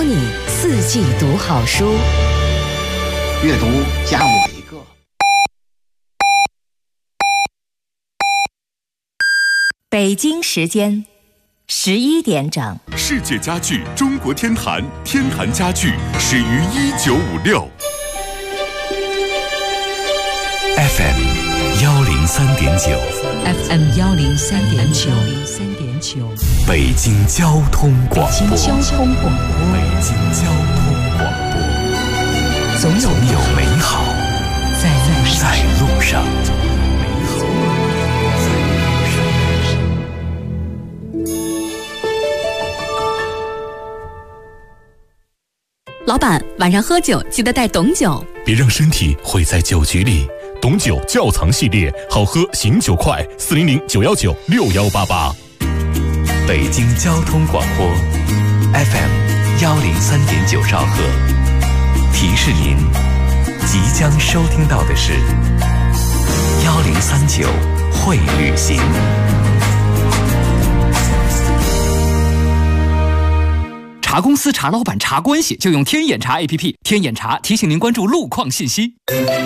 你四季读好书， 阅读加我一个。 北京时间11点整。 世界家具中国天坛，天坛家具始于1956。 FM 103.9 FM 103.9 北京交通广播。 北京交通广播。 北京交通广播。总有美好在路上。 老板，晚上喝酒记得带董酒， 别让身体毁在酒局里。董酒窖藏系列，好喝醒酒快，400-919-6188。 北京交通广播 FM 103.9兆赫，提示您即将收听到的是1039会旅行。 查公司、查老板、查关系，就用天眼查 APP。天眼查提醒您关注路况信息。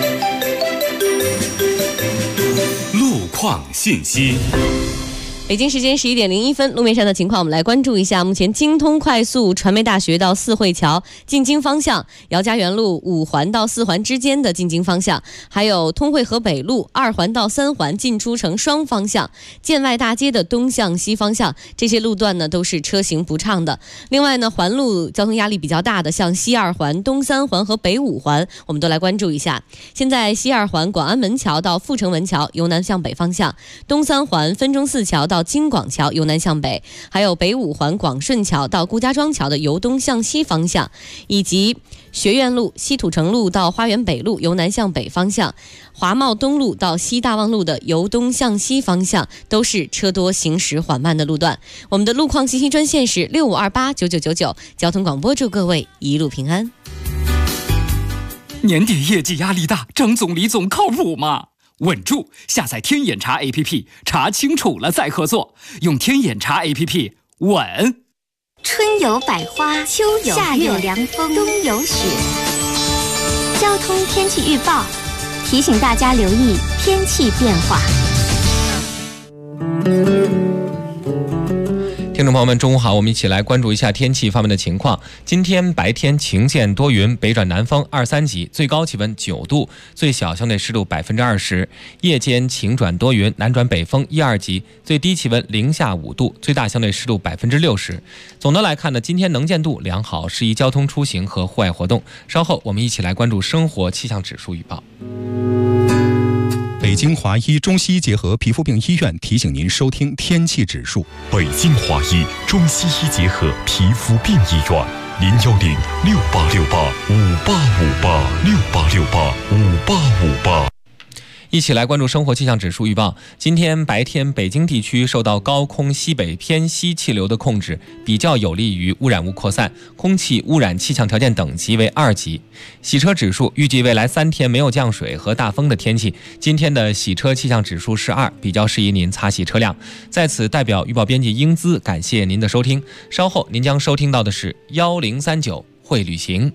路况信息。 北京时间11点01分，路面上的情况我们来关注一下。目前京通快速传媒大学到四惠桥进京方向，姚家园路5环到4环之间的进京方向，还有通惠河北路2环到3环进出城双方向，建外大街的东向西方向，这些路段呢都是车行不畅的。另外呢，环路交通压力比较大的，像西2环、东3环和北5环，我们都来关注一下。现在西2环广安门桥到阜成门桥由南向北方向，东3环分钟寺桥到京广桥由南向北，还有北5环广顺桥到顾家庄桥的由东向西方向，以及学院路、西土城路到花园北路由南向北方向，华贸东路到西大望路的由东向西方向都是车多行驶缓慢的路段。我们的路况信息专线是65289999，交通广播祝各位一路平安。 年底业绩压力大，张总李总靠谱吗？稳住！下载天眼查 APP， 查清楚了再合作。用天眼查 APP， 稳。 春有百花，秋有夏有凉风，冬有雪。交通天气预报提醒大家留意天气变化。 听众朋友们，中午好，我们一起来关注一下天气方面的情况。今天白天晴间多云，北转南风2、3级，最高气温9度，最小相对湿度20%。夜间晴转多云，南转北风1、2级，最低气温零下5度，最大相对湿度60%。总的来看呢，今天能见度良好，适宜交通出行和户外活动。稍后我们一起来关注生活气象指数预报。 北京华医中西医结合皮肤病医院提醒您收听天气指数。 北京华医中西医结合皮肤病医院，010-6868-5858，6868-5858。 一起来关注生活气象指数预报。今天白天，北京地区受到高空西北偏西气流的控制，比较有利于污染物扩散，空气污染气象条件等级为2级。洗车指数预计未来3天没有降水和大风的天气，今天的洗车气象指数是2，比较适宜您擦洗车辆。在此代表预报编辑英姿感谢您的收听。稍后您将收听到的是1039会旅行。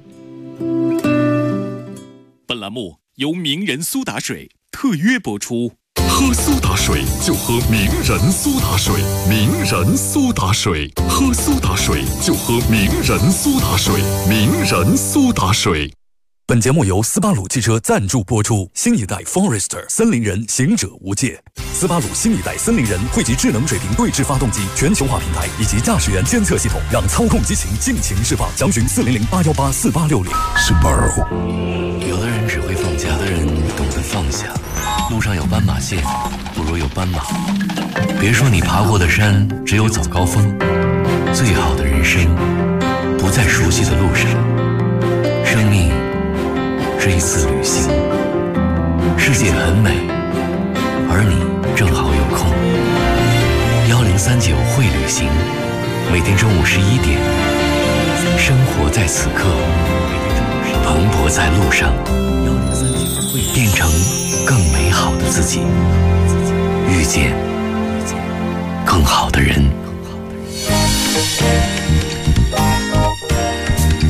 本栏目由名人苏打水特约播出。喝苏打水就喝名人苏打水，名人苏打水，喝苏打水就喝名人苏打水，名人苏打水。 本节目由斯巴鲁汽车赞助播出。新一代 Forester 森林人，行者无界。斯巴鲁新一代森林人汇集智能水平对置发动机、全球化平台以及驾驶员监测系统，让操控激情尽情释放。详询400-818-4860。斯巴鲁。有的人只会放假，有的人懂得放下。路上有斑马线，不如有斑马。别说你爬过的山只有早高峰，最好的人生不在熟悉的路上。生命是一次旅行，世界很美，而你正好有空。1039会旅行，每天中午11点，生活在此刻，蓬勃在路上，变成更美好的自己，遇见更好的人。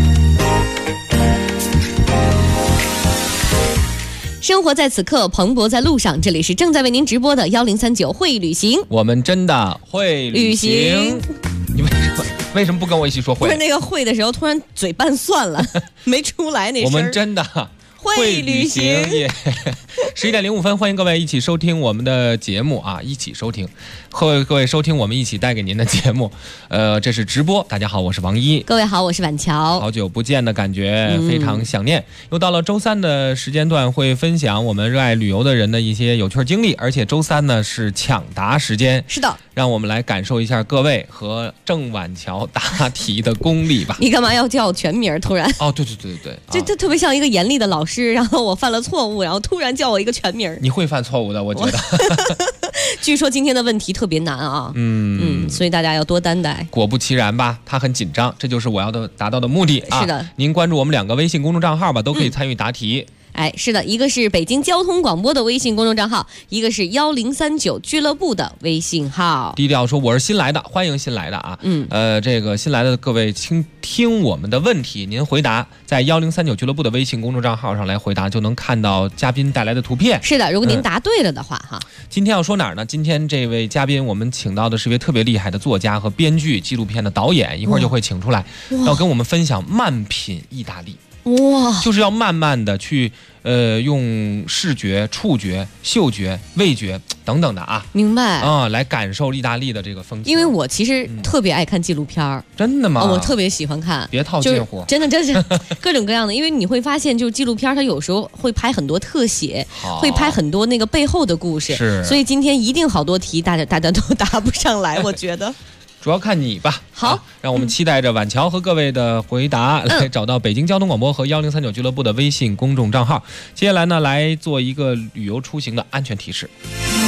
生活在此刻，蓬勃在路上。这里是正在为您直播的1039会旅行， 我们真的会旅行。你为什么不跟我一起说会？ 不是那个会的时候，突然嘴拌蒜了，没出来那声。 我们真的会旅行。11点05分，欢迎各位一起收听我们的节目啊！一起收听，各位收听我们一起带给您的节目。这是直播。大家好，我是王一。 各位好，我是婉乔。 好久不见的感觉，非常想念。又到了周三的时间段，会分享我们热爱旅游的人的一些有趣经历。而且周三呢是抢答时间， 是的， 让我们来感受一下各位和郑婉乔答题的功力吧。 你干嘛要叫我全名？突然？ 哦，对， 这特别像一个严厉的老师，然后我犯了错误，然后突然叫我一个全名。 你会犯错误的，我觉得。 据说今天的问题特别难啊，所以大家要多担待。 果不其然吧，他很紧张，这就是我要达到的目的啊。 是的， 您关注我们2个微信公众账号吧，都可以参与答题。 是的，一个是北京交通广播的微信公众账号，一个是1039俱乐部的微信号。 低调说我是新来的，欢迎新来的啊。这个新来的各位，请听我们的问题，您回答在1039俱乐部的微信公众账号上来回答，就能看到嘉宾带来的图片。 是的，如果您答对了的话哈。 今天要说哪儿呢？今天这位嘉宾我们请到的是一位特别厉害的作家和编剧，纪录片的导演，一会儿就会请出来，要跟我们分享慢品意大利。 哇， 就是要慢慢的去用视觉、触觉、嗅觉、味觉等等的啊， 明白啊，来感受意大利的这个风情。 因为我其实特别爱看纪录片真的吗？ 我特别喜欢看， 别套近乎， 真的是各种各样的。因为你会发现，就是纪录片它有时候会拍很多特写，会拍很多那个背后的故事， 是。 所以今天一定好多题大家都答不上来，我觉得。 主要看你吧。 好， 让我们期待着婉乔和各位的回答，来找到北京交通广播和1039俱乐部的微信公众账号。接下来呢，来做一个旅游出行的安全提示。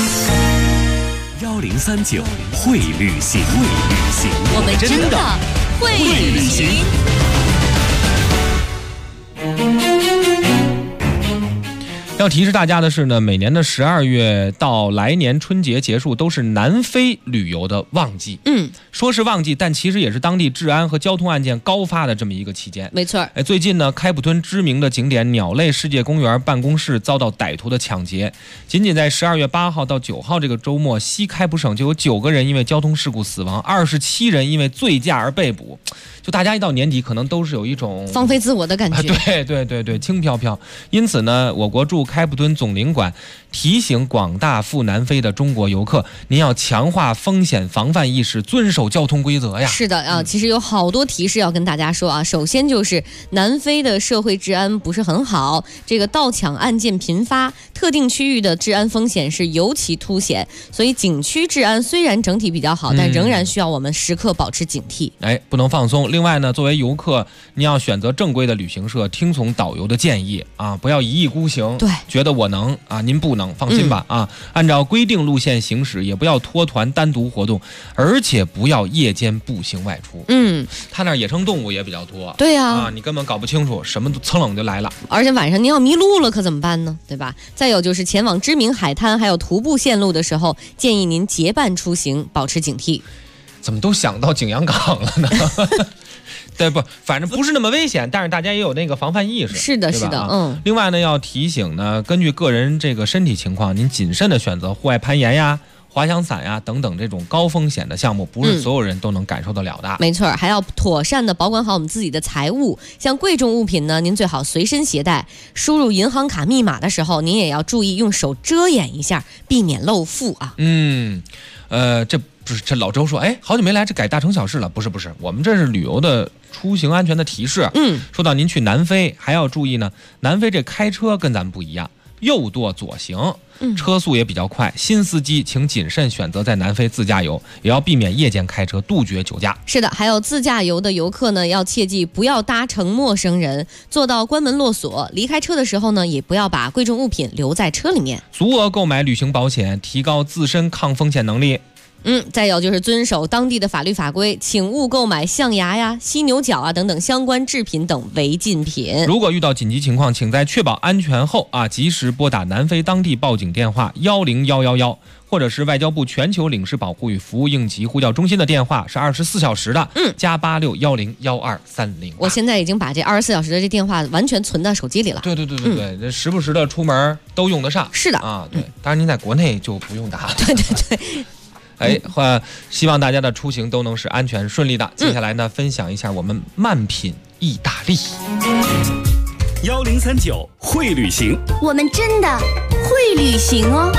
1039会旅行， 我们真的会旅行。 要提示大家的是呢，每年的12月到来年春节结束都是南非旅游的旺季。说是旺季，但其实也是当地治安和交通案件高发的这么一个期间。 没错。 最近呢，开普敦知名的景点鸟类世界公园办公室遭到歹徒的抢劫。仅仅在12月8号到9号这个周末，西开普省就有9个人因为交通事故死亡，27人因为醉驾而被捕。就大家一到年底，可能都是有一种放飞自我的感觉。 对，轻飘飘。因此呢，我国驻开普敦总领馆提醒广大赴南非的中国游客，您要强化风险防范意识，遵守交通规则呀。 是的啊，其实有好多提示要跟大家说啊。首先就是南非的社会治安不是很好，这个盗抢案件频发，特定区域的治安风险是尤其凸显，所以景区治安虽然整体比较好，但仍然需要我们时刻保持警惕。 不能放松。另外呢，作为游客，您要选择正规的旅行社，听从导游的建议啊，不要一意孤行。 对， 觉得我能啊，您不能，放心吧啊，按照规定路线行驶，也不要脱团单独活动，而且不要夜间步行外出。他那野生动物也比较多。 对呀， 你根本搞不清楚，什么都蹭冷就来了。 而且晚上您要迷路了可怎么办呢？对吧？再有就是前往知名海滩还有徒步线路的时候，建议您结伴出行，保持警惕。 怎么都想到景阳岗了呢？对，反正不是那么危险，但是大家也有那个防范意识。 是的，是的， 另外呢，要提醒呢，根据个人这个身体情况，您谨慎的选择户外攀岩呀、滑翔伞呀等等这种高风险的项目，不是所有人都能感受得了的。 没错，还要妥善的保管好我们自己的财物，像贵重物品呢，您最好随身携带。输入银行卡密码的时候，您也要注意用手遮掩一下，避免露富啊。 这老周说，好久没来，这改大城小事了。不是，我们这是旅游的出行安全的提示。说到您去南非，还要注意呢，南非这开车跟咱们不一样，右舵左行，车速也比较快。新司机请谨慎选择在南非自驾游，也要避免夜间开车，杜绝酒驾。 是的，还有自驾游的游客呢，要切记不要搭乘陌生人，做到关门落锁。离开车的时候呢，也不要把贵重物品留在车里面。 足额购买旅行保险，提高自身抗风险能力。 再有就是遵守当地的法律法规，请勿购买象牙呀、犀牛角啊等等相关制品等违禁品。 如果遇到紧急情况，请在确保安全后及时拨打南非当地报警电话10111，或者是外交部全球领事保护与服务应急呼叫中心的电话是24小时的，加86101230。 我现在已经把这24小时的这电话完全存到手机里了。 对，这时不时的出门都用得上。 是的对，当然您在国内就不用打。 对。 希望大家的出行都能是安全顺利的。接下来呢，分享一下我们慢品意大利。 1039会旅行， 我们真的会旅行哦。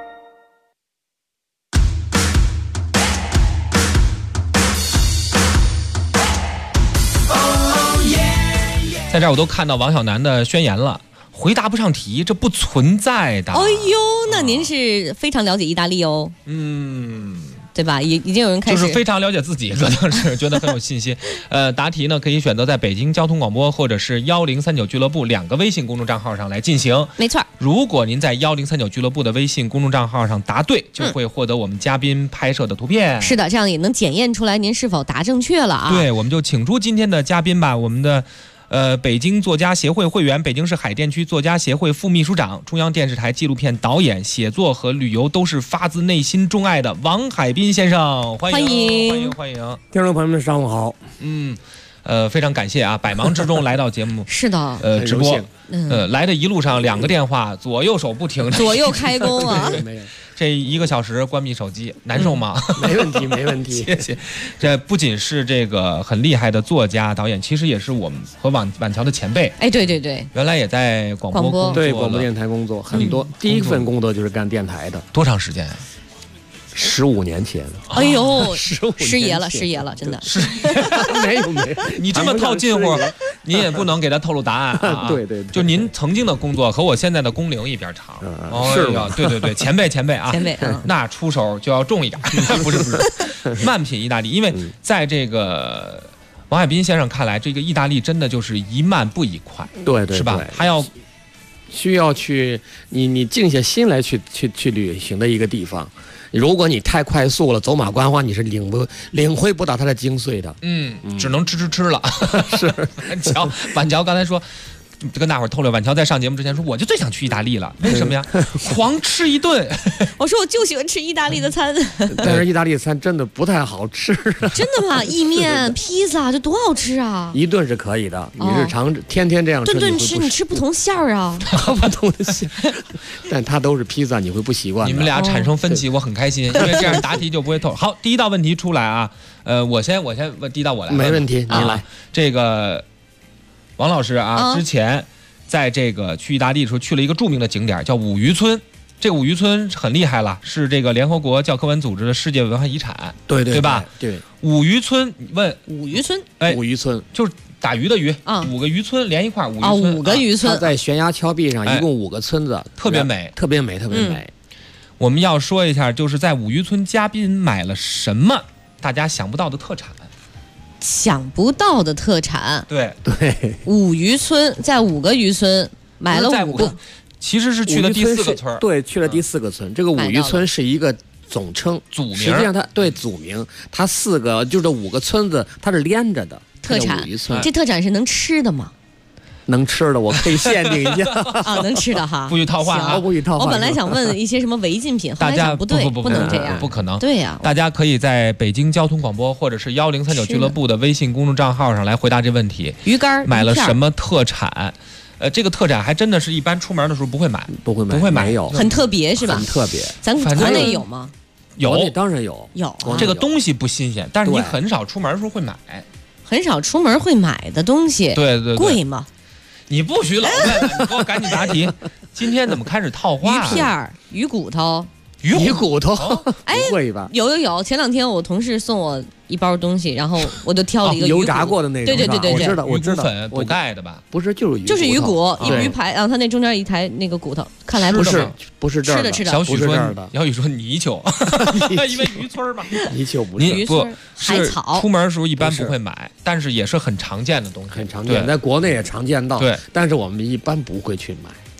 在这儿我都看到王小楠的宣言了，回答不上题，这不存在的。 哎呦，那您是非常了解意大利哦。对吧？已经有人开始就是非常了解自己，可能是觉得很有信心。答题呢可以选择在北京交通广播或者是1039俱乐部2个微信公众账号上来进行。 没错。 如果您在1039俱乐部的微信公众账号上答对，就会获得我们嘉宾拍摄的图片。 是的，这样也能检验出来您是否答正确了啊。 对，我们就请出今天的嘉宾吧，我们的北京作家协会会员，北京市海淀区作家协会副秘书长，中央电视台纪录片导演，写作和旅游都是发自内心钟爱的王海滨先生，欢迎！ 听众朋友们，上午好。 非常感谢啊，百忙之中来到节目， 是的， 直播，来的一路上2个电话，左右手不停， 左右开弓啊。 没有。 这1个小时关闭手机，难受吗？ 没问题，没问题。 谢谢。这不仅是这个很厉害的作家导演，其实也是我们和晚桥的前辈。 对， 原来也在广播工作， 对广播电台工作很多。第一份工作就是干电台的。 多长时间 ？15年前。 哎呦 ，15 师爷了，真的是。 没有。 你这么套近乎，你也不能给他透露答案啊。 对。 就您曾经的工作和我现在的工龄一边长。 是吧？ 对，前辈啊， 前辈， 那出手就要重一点。不是，慢品意大利，因为在这个王海滨先生看来，这个意大利真的就是一慢不一快， 对， 是吧？他需要去你静下心来去旅行的一个地方。如果你太快速了，走马观花，你是领会不到它的精髓的。 只能吃了。 是。 晚桥刚才说，跟大伙儿透露，晚桥在上节目之前说，我就最想去意大利了，为什么呀？狂吃一顿。 我说我就喜欢吃意大利的餐。 但是意大利餐真的不太好吃。 真的吗？意面、披萨这多好吃啊！ 一顿是可以的，你日常天天这样吃， 顿吃你吃不同馅儿啊。 不同的馅，但它都是披萨，你会不习惯。 你们俩产生分歧，我很开心，因为这样答题就不会透。好，第一道问题出来啊，我先问，第一道我来。 没问题，你来。 这个王老师啊，之前在这个去意大利的时候去了一个著名的景点叫五渔村。这个五渔村很厉害了，是这个联合国教科文组织的世界文化遗产。对吧？ 对。 五渔村，问五渔村？ 五渔村就是打鱼的鱼啊，5个渔村连一块，五渔村。 5个渔村。 它在悬崖峭壁上，一共5个村子， 特别美。我们要说一下，就是在五渔村，嘉宾买了什么大家想不到的特产。 想不到的特产。 对。 五渔村在5个渔村买了5个。 其实是去了第4个村。 对，去了第4个村。这个五渔村是一个总称， 组名。 实际上它对组名，它4个就这5个村子，它是连着的。 特产，这特产是能吃的吗？ 能吃的，我可以限定一下。 能吃的哈， 不许套话， 不许套话。 我本来想问一些什么违禁品， 大家不对，不能这样， 不可能。 对呀， 大家可以在北京交通广播或者是1039俱乐部的微信公众账号上来回答这问题。 鱼竿买了什么特产？这个特产还真的是一般出门的时候不会买， 不会买，有很特别是吧？ 很特别。 咱国内有吗？ 有， 当然有。 这个东西不新鲜，但是你很少出门的时候会买。 很少出门会买的东西， 对， 贵吗？ 你不许老问，你给我赶紧答题。今天怎么开始套话？ 鱼片、鱼骨头。 鱼骨头？不会吧？ 有。前2天我同事送我一包东西，然后我就挑了一个油炸过的那种。 对， 我知道。 粉补钙的吧？ 不是， 就是鱼骨，鱼排，然后它那中间一抬那个骨头，看来不是这儿的。吃的。 小许说泥鳅，因为渔村嘛。 泥鳅不是。 渔村海草。 出门的时候一般不会买，但是也是很常见的东西。 很常见，在国内也常见到。 对， 但是我们一般不会去买。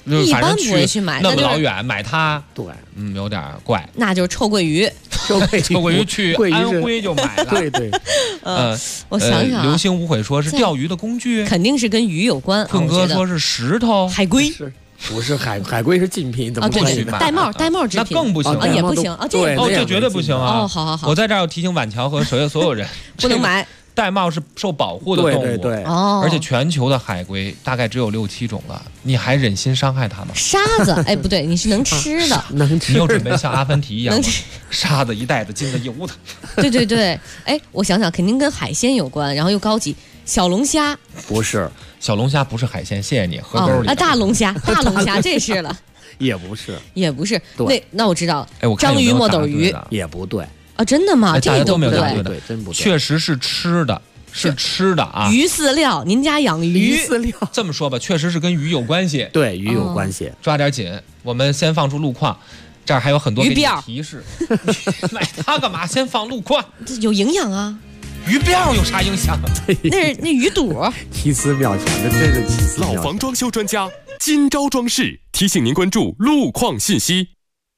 一般不会去买， 那么老远买它， 对， 有点怪。 那就是臭鳜鱼， 臭鳜鱼去安徽就买了。 对， 我想想， 流星无悔说是钓鱼的工具， 肯定是跟鱼有关。 坤哥说是石头， 海龟。 不是海龟是禁品，怎么可以买？ 玳瑁制品那更不行啊，也不行啊， 这绝对不行啊！ 哦，好， 我在这儿要提醒晚桥和所有人， 不能买。 玳瑁是受保护的动物， 对， 而且全球的海龟大概只有6、7种了，你还忍心伤害它吗？ 沙子，哎，不对，你是能吃的， 能吃。 你又准备像阿凡提一样，沙子一袋子金子油的。 对，哎，我想想，肯定跟海鲜有关，然后又高级。小龙虾不是， 小龙虾不是海鲜，谢谢你，河沟里。 大龙虾这是了， 也不是。 那我知道了， 哎， 章鱼、墨斗鱼也不对啊，真的吗？这都没有答对，真不对， 确实是吃的。是吃的啊， 鱼饲料，您家养鱼饲料， 这么说吧，确实是跟鱼有关系。 对，鱼有关系， 抓点紧。我们先放出路况，这儿还有很多鱼鳔提示。买它干嘛？先放路况， 有营养啊。 鱼鳔有啥影响？ 那鱼肚， 奇思妙想，这真是奇思妙想。 老房装修专家金招装饰提醒您关注路况信息。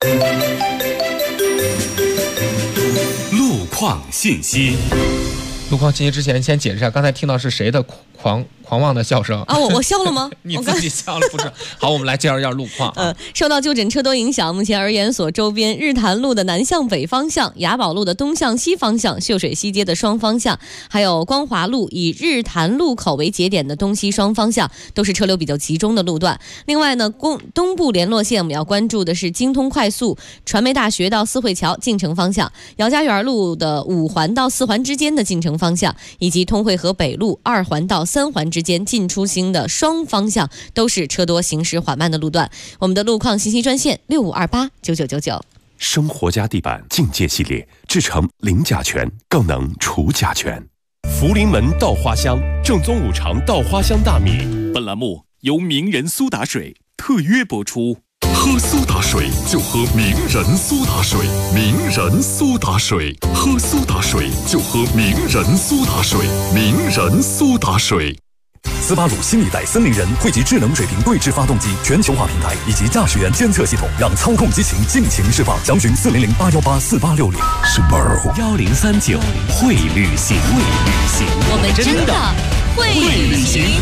路况信息。路况信息之前，先解释一下，刚才听到是谁的狂妄的笑声啊？我笑了吗？ 你自己笑了不是？好，我们来介绍一下路况。 受到就诊车多影响，目前而言所周边日坛路的南向北方向、雅宝路的东向西方向、秀水西街的双方向，还有光华路以日坛路口为节点的东西双方向，都是车流比较集中的路段。另外呢，东部联络线我们要关注的是京通快速传媒大学到四惠桥进城方向，姚家园路的5环到4环之间的进城方向，以及通惠河北路2环到3环之间进出兴的双方向都是车多行驶缓慢的路段。我们的路况信息专线65289999。 生活家地板境界系列，制成零甲醛，更能除甲醛。福临门稻花香正宗5常稻花香大米。本栏目由名人苏打水特约播出。喝苏打水就喝名人苏打水，名人苏打水，喝苏打水就喝名人苏打水，名人苏打水。 斯巴鲁新一代森林人汇集智能水平对置发动机、全球化平台以及驾驶员监测系统，让操控激情尽情释放。详询400-818-4860。 Subaru 1039会旅行， 我们真的会旅行。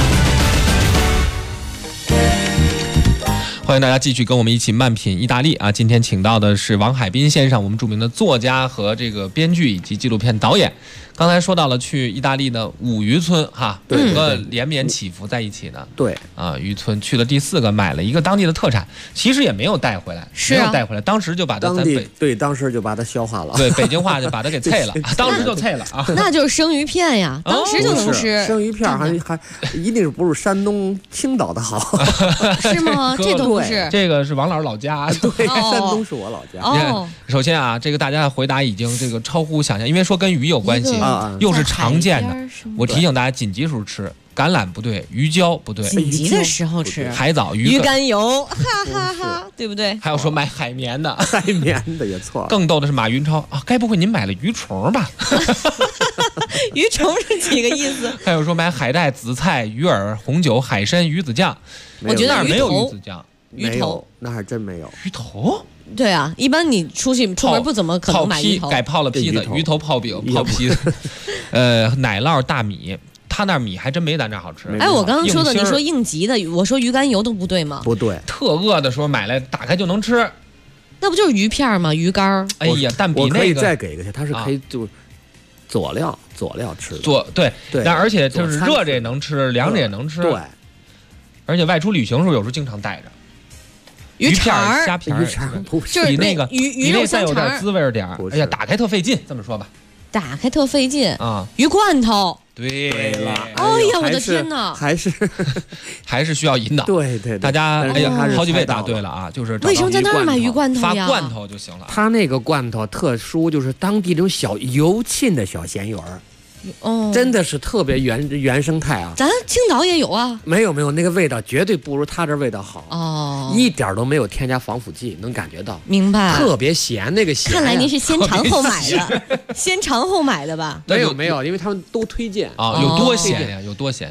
欢迎大家继续跟我们一起慢品意大利啊！今天请到的是王海滨先生，我们著名的作家和这个编剧以及纪录片导演。刚才说到了去意大利的五渔村哈，5个连绵起伏在一起的。 对啊，渔村去了第4个，买了一个当地的特产，其实也没有带回来，没有带回来，当时就把它当时就把它消化了。 对，北京话就把它给菜了，当时就菜了啊。 那就是生鱼片呀，当时就能吃。 生鱼片还一定是不是山东青岛的好？ 是吗？这都不是。 这个是王老师老家， 对，山东是我老家。 哦，首先啊，这个大家的回答已经这个超乎想象，因为说跟鱼有关系。又是常见的，我提醒大家紧急时候吃。橄榄不对，鱼胶不对， 紧急的时候吃海藻、 鱼肝油，哈哈哈，对不对？ 还有说买海绵的， 海绵的也错。 更逗的是马云超啊，该不会您买了鱼虫吧？ 鱼虫是几个意思？ 还有说买海带、紫菜、鱼饵、红酒、海参、鱼子酱， 我觉得没有鱼子酱， 鱼头那还真没有鱼头。 对啊，一般你出门不怎么可能买鱼头， 改泡了坯子，鱼头泡饼、泡坯子，奶酪、大米，他那米还真没咱这好吃。 哎，我刚刚说的，你说应急的，我说鱼肝油都不对吗？ 不对， 特饿的时候买来打开就能吃， 那不就是鱼片吗？鱼干。 哎呀，但比那个我可以再给一个，它是可以就佐料吃的。 对，但而且就是热着也能吃，凉着也能吃。 对， 而且外出旅行的时候有时候经常带着。 鱼片、虾片， 就是比那个鱼肉再有点滋味点。哎呀，打开特费劲，这么说吧。 打开特费劲啊！ 鱼罐头。 对了。 哎呀，我的天哪！ 还是需要引导。 对， 大家哎呀，好几位答对了啊！就是为什么在那儿买鱼罐头呀？ 发罐头就行了。 他那个罐头特殊，就是当地这种小油浸的小咸鱼儿。 哦， 真的是特别原生态啊！ 咱青岛也有啊。 没有，那个味道绝对不如他这味道好哦， 一点都没有添加防腐剂，能感觉到。 明白。 特别咸，那个咸。 看来您是先尝后买的，先尝后买的吧？ 没有，因为他们都推荐啊。有多咸呀？有多咸？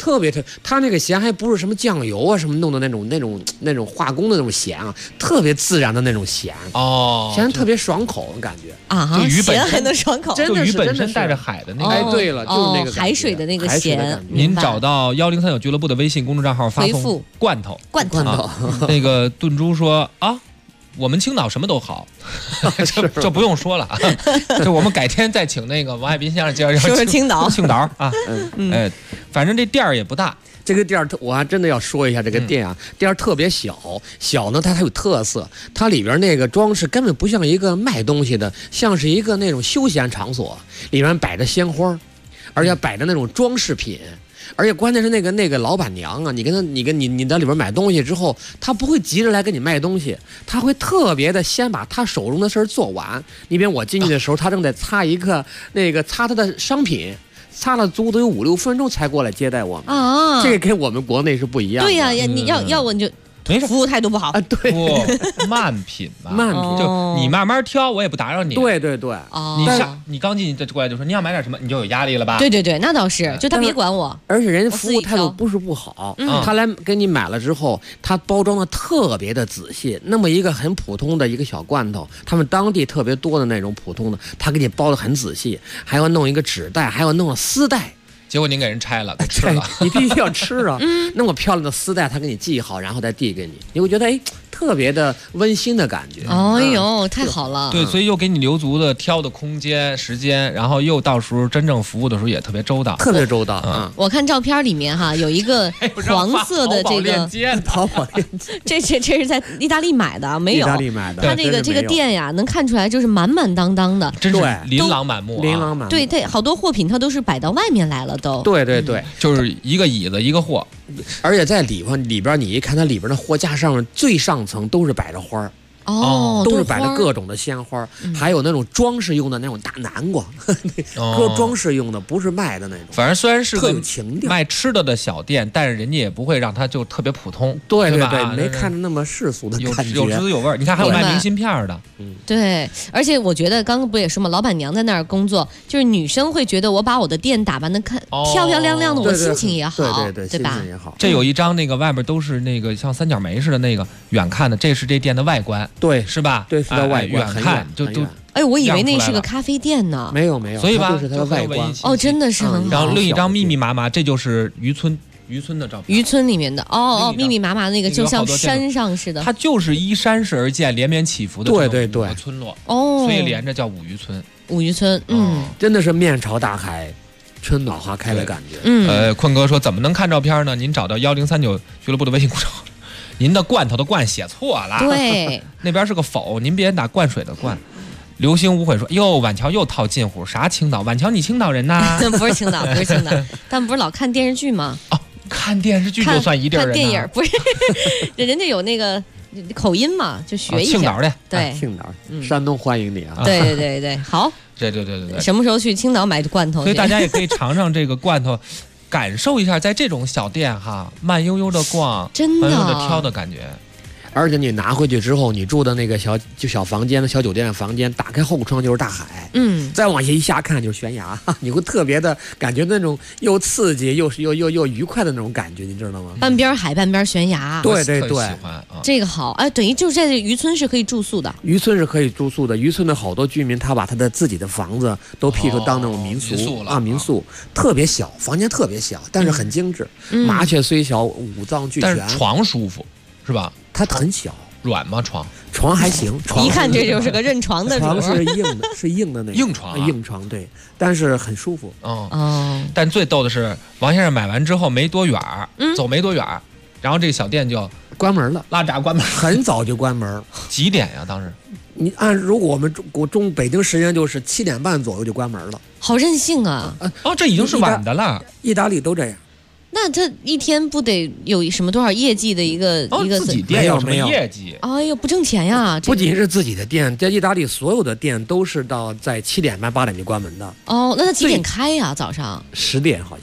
特别，它那个咸还不是什么酱油啊什么弄的那种化工的那种咸啊，特别自然的那种咸咸特别爽口的感觉啊， 就鱼本咸还能爽口， 就鱼本身带着海的那个。 哎，对了，就是那个海水的那个咸。 您找到1039俱乐部的微信公众账号，发送罐头。那个炖猪说啊。我们青岛什么都好，这不用说了啊。就我们改天再请那个王海滨先生介绍说青岛啊。反正这店儿也不大。 这个店儿我还真的要说一下，这个店啊，店儿特别小呢，它还有特色。它里边那个装饰根本不像一个卖东西的，像是一个那种休闲场所，里面摆着鲜花，而且摆着那种装饰品。而且关键是那个老板娘啊，你在里边买东西之后，她不会急着来给你卖东西，她会特别的先把她手中的事儿做完。那边我进去的时候，她正在擦擦她的商品，擦了足足有5-6分钟才过来接待我们啊。这个跟我们国内是不一样的。 对呀，你要我你就。服务态度不好啊，对， 慢品嘛， 慢品， 就你慢慢挑，我也不打扰你。 对， 你刚进，你过来就说你要买点什么，你就有压力了吧？ 对，那倒是，就他别管我。 而且人家服务态度不是不好，他来给你买了之后，他包装的特别的仔细。那么一个很普通的一个小罐头，他们当地特别多的那种普通的，他给你包的很仔细，还要弄一个纸袋，还要弄个丝带。 结果您给人拆了，给吃了， 你必须要吃啊！那么漂亮的丝带，他给你系好，然后再递给你，你会觉得特别的温馨的感觉。 哎呦，太好了！ 对，所以又给你留足的挑的空间、时间，然后又到时候真正服务的时候也特别周到， 特别周到。 我看照片里面哈，有一个黄色的这个淘宝链接， 这是在意大利买的，没有。 意大利买的， 它这个店呀，能看出来就是满满当当的， 真是琳琅满目。 琳琅满目。 对，好多货品它都是摆到外面来了都。 对， 就是一个椅子一个货。 而且在里边你一看它里边的货架上面最上层都是摆着花儿。都是摆着各种的鲜花，还有那种装饰用的那种大南瓜，搁装饰用的，不是卖的那种。 反正虽然是个情调卖吃的小店，但是人家也不会让它就特别普通， 对， 没看着那么世俗的感觉， 有滋有味。你看还有卖明信片的， 对。而且我觉得刚刚不也说嘛，老板娘在那儿工作，就是女生会觉得我把我的店打扮的漂漂亮亮的，我心情也好， 对吧？心情也好。 这有一张那个外面都是那个像三角梅似的那个远看的，这是这店的外观。 对， 是吧？ 对，是在外观， 远看就都。 哎，我以为那是个咖啡店呢。 没有， 所以吧， 就是它的外观。 哦，真的是很好。 然后另一张密密麻麻，这就是渔村的照片。 渔村里面的密密麻麻那个就像山上似的。 它就是依山势而建，连绵起伏的对村落。 所以连着叫五渔村。 五渔村， 真的是面朝大海，春暖花开的感觉。 坤哥说怎么能看照片呢？您找到1039俱乐部的微信公众号。您的罐头的罐写错了， 对， 那边是个否，您别打灌水的灌。流星无悔说：“哟，晚桥又套近乎，啥青岛？晚桥你青岛人呐？ 不是青岛，但不是老看电视剧吗？ 哦，看电视剧就算一地人。 看电影不是，人家有那个口音嘛，就学一下。 青岛的， 对， 青岛，山东欢迎你啊！ 对，好， 对， 什么时候去青岛买罐头？ 所以大家也可以尝尝这个罐头。”感受一下，在这种小店哈，慢悠悠的逛， 真的慢悠悠的挑的感觉。 而且你拿回去之后，你住的那个小房间的小酒店的房间，打开后窗就是大海，再往下一下看就是悬崖，你会特别的感觉那种又刺激又愉快的那种感觉，你知道吗？ 半边海半边悬崖， 对， 喜欢这个好，哎，等于就是在渔村是可以住宿的。 渔村是可以住宿的，渔村的好多居民他把他的自己的房子都辟出当那种民宿了民宿特别小，房间特别小，但是很精致，麻雀虽小五脏俱全， 但是床舒服。是吧？ 它很小， 软吗？ 床还行， 一看这就是个认床的。 床是硬的，是硬的那种硬床， 硬床对，但是很舒服。 但最逗的是，王先生买完之后没多远，走没多远，然后这个小店就关门了， 拉闸关门， 很早就关门。 几点呀？当时你如果我们北京时间就是7点半左右就关门了， 好任性啊！ 这已经是晚的了， 意大利都这样。 那他一天不得有什么多少业绩的一个自己店有什么业绩？ 哎呦，不挣钱呀！ 不仅是自己的店，在意大利所有的店都是在7点半8点就关门的。 那他几点开呀？早上 10点好像是。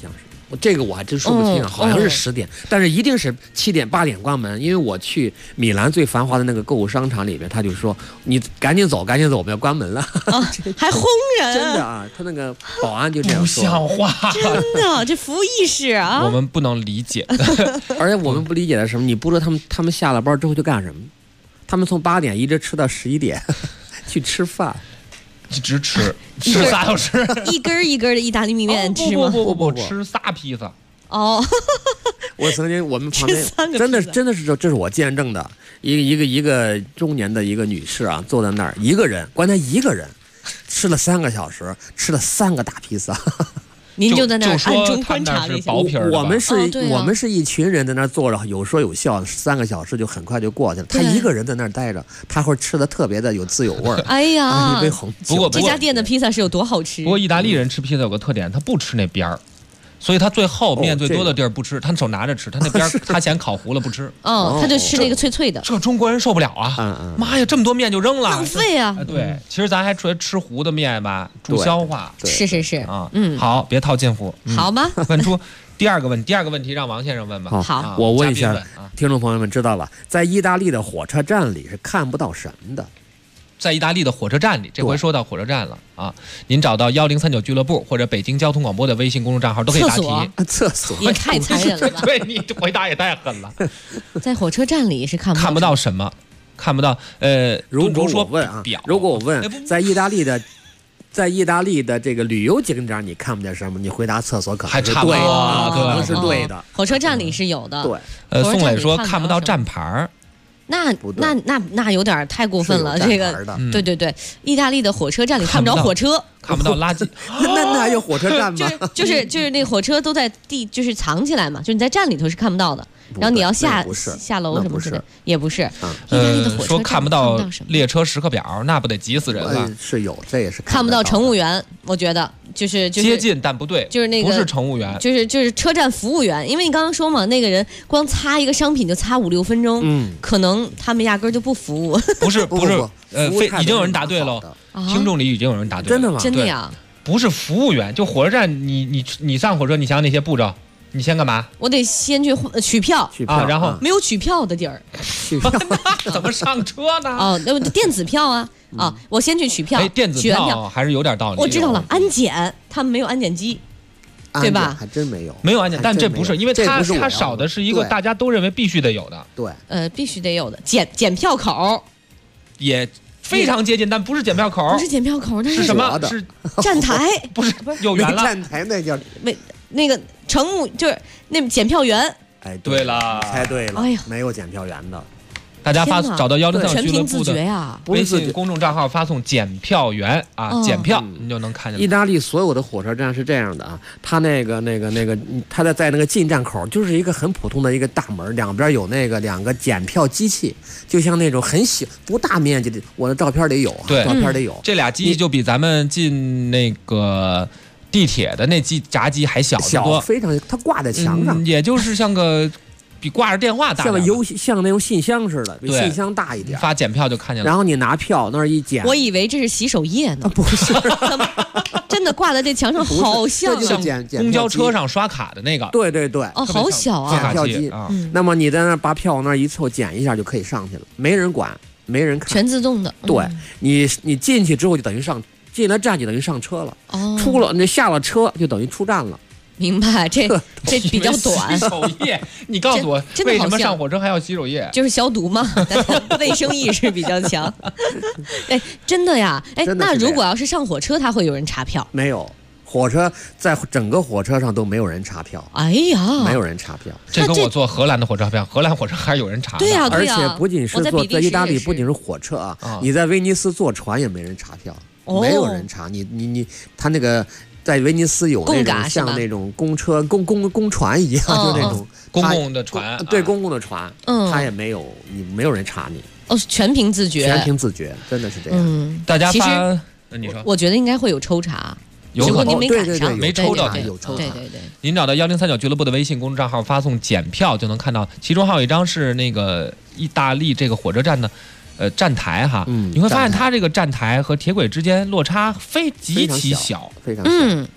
这个我还真说不清啊，好像是10点，但是一定是7点8点关门，因为我去米兰最繁华的那个购物商场里面，他就说你赶紧走，赶紧走，我们要关门了， 还轰人， 真的啊，他那个保安就这样说， 不像话， 真的，这服务意识啊， 我们不能理解。 而且我们不理解的是什么？你不知道他们下了班之后就干什么？他们从8点一直吃到11点，去吃饭。 一直吃啥都吃， 一根一根的意大利面吃吗？ 不，吃仨披萨。 哦， 我们旁边真的是这是我见证的，一个中年的一个女士啊，坐在那儿一个人，关键一个人吃了3个小时，吃了3个大披萨。 您就在那儿暗中观察了一下。 我们是一群人在那儿坐着，有说有笑，3个小时就很快就过去了。他一个人在那儿待着，他会吃的特别的有自由味儿。 哎呀， 一杯红酒。 不过这家店的披萨是有多好吃？ 不过意大利人吃披萨有个特点，他不吃那边儿。所以他最后面最多的地儿不吃，他手拿着吃，他那边他嫌烤糊了不吃。 他就吃那个脆脆的。 这中国人受不了啊！妈呀，这么多面就扔了， 浪费啊！ 对，其实咱还吃糊的面吧，助消化。 是啊，好，别套近乎。 好吗？ 问出第二个问题让王先生问吧。 好， 我问一下听众朋友们知道了，在意大利的火车站里是看不到神的。 在意大利的火车站里，这回说到火车站了啊！您找到1039俱乐部或者北京交通广播的微信公众账号都可以答题。 厕所也太残忍了吧！ 对，你回答也太狠了。 在火车站里是看不到什么，看不到。 如果我问，在意大利的这个旅游景点，你看不见什么？你回答厕所可能是对的，可能是对的。 火车站里是有的。 对， 宋磊说看不到站牌。 那有点太过分了，这个对，意大利的火车站里看不着火车， 看不到垃圾， 那还有火车站吗？ 就是那火车都在就是藏起来嘛，就你在站里头是看不到的，然后你要下楼什么之类的，也不是。意大利的火车说看不到列车时刻表，那不得急死人了？ 是有，这也是看不到乘务员，我觉得就是接近但不对， 就是那个不是乘务员， 就是车站服务员，因为你刚刚说嘛，那个人光擦一个商品就擦5-6分钟，可能他们压根就不服务。 不是，已经有人答对了，听众里已经有人答对了。 真的吗？ 真的呀？ 不是服务员，就火车站，你上火车，你想那些步骤，你先干嘛？ 我得先去取票啊，然后没有取票的地儿， 怎么上车呢？ 哦，那电子票啊，我先去取票， 电子票还是有点道理。 我知道了，安检他们没有安检机。对吧？ 还真没有安检，但这不是，因为它少的是一个大家都认为必须得有的。 对， 必须得有的检票口， 也非常接近，但不是检票口， 不是检票口，那是什么？是站台， 不是有缘了。 站台那叫那个乘务就是那检票员。 哎， 对了， 猜对了， 哎呀， 没有检票员的。 大家找到1039俱乐部的微信公众账号，发送检票员啊，检票你就能看见。 意大利所有的火车站是这样的啊，它那个，它在那个进站口就是一个很普通的一个大门，两边有那个2个检票机器，就像那种很小不大面积的，我的照片里有，照片里有。 这俩机器就比咱们进那个地铁的那闸机还小得多， 非常，它挂在墙上， 也就是像个。比挂着电话大， 像那种信箱似的，比信箱大一点。 发检票就看见了， 然后你拿票那儿一检， 我以为这是洗手液呢， 不是， 真的挂在这墙上，好像公交车上刷卡的那个。 对， 哦，好小啊， 检票机。那么你在那儿把票往那儿一凑，检一下就可以上去了，没人管，没人看， 全自动的。 对，你进去之后就等于进了站就等于上车了，出了你下了车就等于出站了。 明白，这比较短。 洗手液，你告诉我为什么上火车还要洗手液？ 就是消毒嘛，卫生意识比较强。哎，真的呀，哎，那如果要是上火车，他会有人查票？ 没有，火车在整个火车上都没有人查票。 哎呀， 没有人查票。 这跟我坐荷兰的火车票，荷兰火车还是有人查的。 对呀， 而且不仅是坐在意大利，不仅是火车啊，你在威尼斯坐船也没人查票，没有人查你，他那个。在威尼斯有那种像那种公车、公船一样，就那种公共的船， 对，公共的船，他也没有没有人查你， 全凭自觉， 真的是这样。 大家发， 你说，我觉得应该会有抽查， 如果您没赶上， 没抽到， 有抽查。 对， 您找到1039俱乐部的微信公众账号，发送检票就能看到，其中还有一张是那个意大利这个火车站的。站台哈，你会发现它这个站台和铁轨之间落差极其小， 非常小。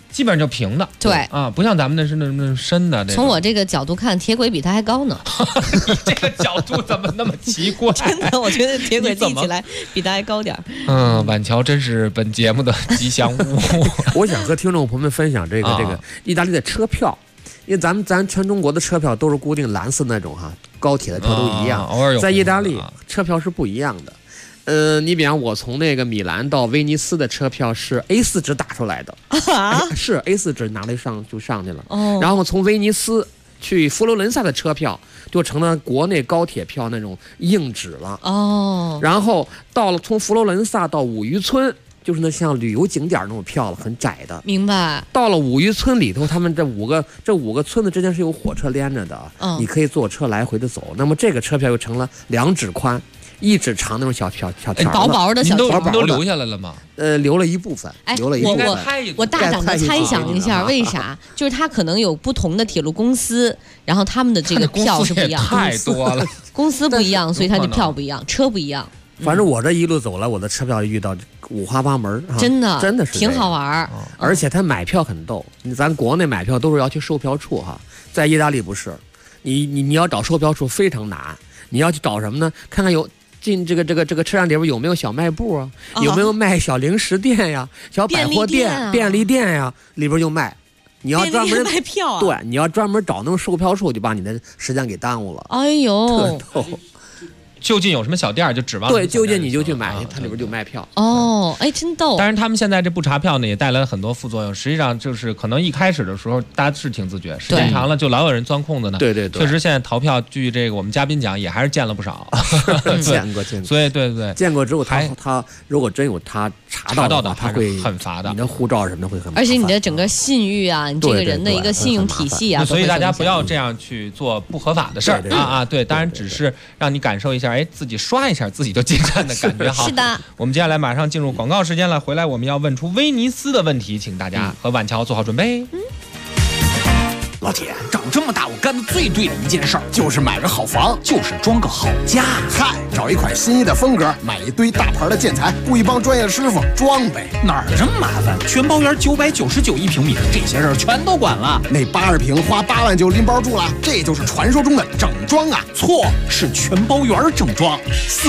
基本上就平的。 对啊，不像咱们那是那深的。 从我这个角度看，铁轨比它还高呢。 你这个角度怎么那么奇怪？ 真的，我觉得铁轨立起来比它还高点。 晚桥真是本节目的吉祥物。 我想和听众朋友们分享这个意大利的车票。因为咱全中国的车票都是固定蓝色那种哈，高铁的票都一样。 偶尔有。 在意大利车票是不一样的。你比方我从那个米兰到威尼斯的车票是 A4 纸打出来的，是 A4 纸拿来上就上去了。然后从威尼斯去佛罗伦萨的车票就成了国内高铁票那种硬纸了。然后到了从佛罗伦萨到五渔村。就是那像旅游景点那种票了，很窄的。 明白。 到了五渔村里头，他们这五个村子之间是有火车连着的，你可以坐车来回的走。那么这个车票又成了2指宽、1指长那种小条薄薄的小条。 你都留下来了吗？ 留了一部分。留了一部分。 我大胆的猜想一下，为啥？就是它可能有不同的铁路公司，然后他们的这个票是不一样。 太多了。 公司不一样，所以它的票不一样，车不一样。 反正我这一路走来，我的车票遇到五花八门， 真的是挺好玩。 而且他买票很逗，咱国内买票都是要去售票处哈，在意大利不是，你要找售票处非常难，你要去找什么呢？看看有进这个车站里边有没有小卖部啊，有没有卖小零食店呀、小百货店、便利店呀，里边就卖。你要专门卖票啊？ 对，你要专门找那种售票处，就把你的时间给耽误了。 哎呦， 特逗。 就近有什么小店就指望对，就近你就去买，它里边就卖票。 真逗。 当然，他们现在这不查票呢，也带来了很多副作用。实际上，就是可能一开始的时候，大家是挺自觉，时间长了就老有人钻空子呢。 对， 确实现在逃票，据这个我们嘉宾讲，也还是见了不少。 见过。 所以对， 见过之后，他如果真有他查到的，他会很罚的。 你的护照什么的会很， 而且你的整个信誉啊，你这个人的一个信用体系啊， 所以大家不要这样去做不合法的事儿啊！对，当然只是让你感受一下，自己刷一下自己就进站的感觉好。 是的， 我们接下来马上进入广告时间了，回来我们要问出威尼斯的问题，请大家和晚桥做好准备。 老铁，长这么大我干的最对的一件事儿就是买个好房，就是装个好家。 嗨，找一款心仪的风格，买一堆大牌的建材，雇一帮专业师傅装呗。 哪儿这么麻烦？全包圆999一平米，这些事儿全都管了。 那80平花8万就拎包住了，这就是传说中的整装啊！ 错，是全包圆整装。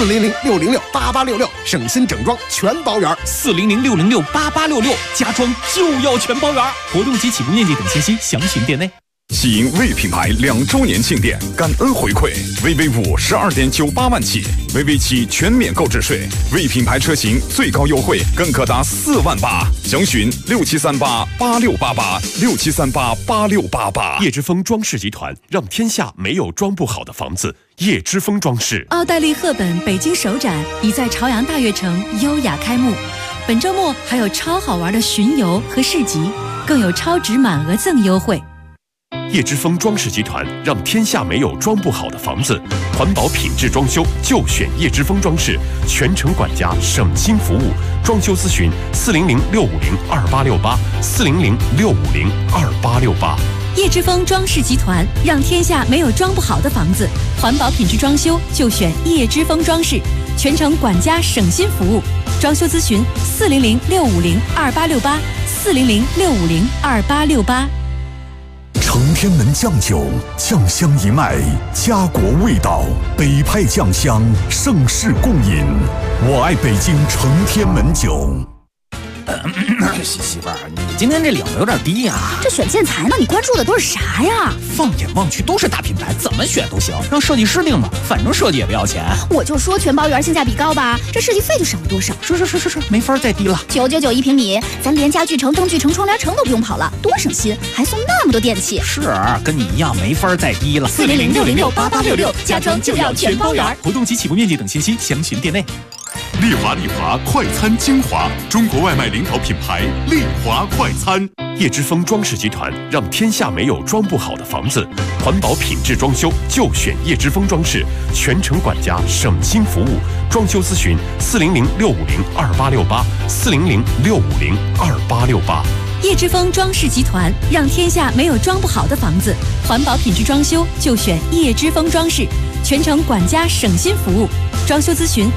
400-606-8866，省心整装全包圆。 400-606-8866，家装就要全包圆。活动及起步面积等信息详询店内。 喜迎魏品牌2周年庆典，感恩回馈，VV5 12.98万起，VV7全免购置税，魏品牌车型最高优惠更可达4万8，详询67388688，67388688。 叶之峰装饰集团，让天下没有装不好的房子。叶之峰装饰， 奥黛丽·赫本北京首展已在朝阳大悦城优雅开幕，本周末还有超好玩的巡游和市集，更有超值满额赠优惠。 叶之峰装饰集团，让天下没有装不好的房子，环保品质装修就选叶之峰装饰，全程管家，省心服务，装修咨询400-650-2868，400-650-2868。 叶之峰装饰集团，让天下没有装不好的房子，环保品质装修就选叶之峰装饰，全程管家，省心服务，装修咨询400-650-2868，400-650-2868。 承天门酱酒，酱香一脉，家国味道，北派酱香，盛世共饮。我爱北京承天门酒。 媳妇儿，你今天这领子有点低呀。 这选建材呢，你关注的都是啥呀？ 放眼望去都是大品牌，怎么选都行，让设计师定吧，反正设计也不要钱。 我就说全包圆性价比高吧，这设计费就省了多少？ 是，没法再低了。 999一平米，咱连家具城、灯具城、窗帘城都不用跑了，多省心，还送那么多电器。 是，跟你一样没法再低了。 400-606-8866，家装就要全包圆。 活动及起步面积等信息详询店内。 丽华快餐精华，中国外卖领导品牌丽华快餐。 叶之峰装饰集团，让天下没有装不好的房子，环保品质装修就选叶之峰装饰，全程管家，省心服务，装修咨询400-650-2868，400-650-2868。 叶之峰装饰集团，让天下没有装不好的房子，环保品质装修就选叶之峰装饰，全程管家，省心服务，装修咨询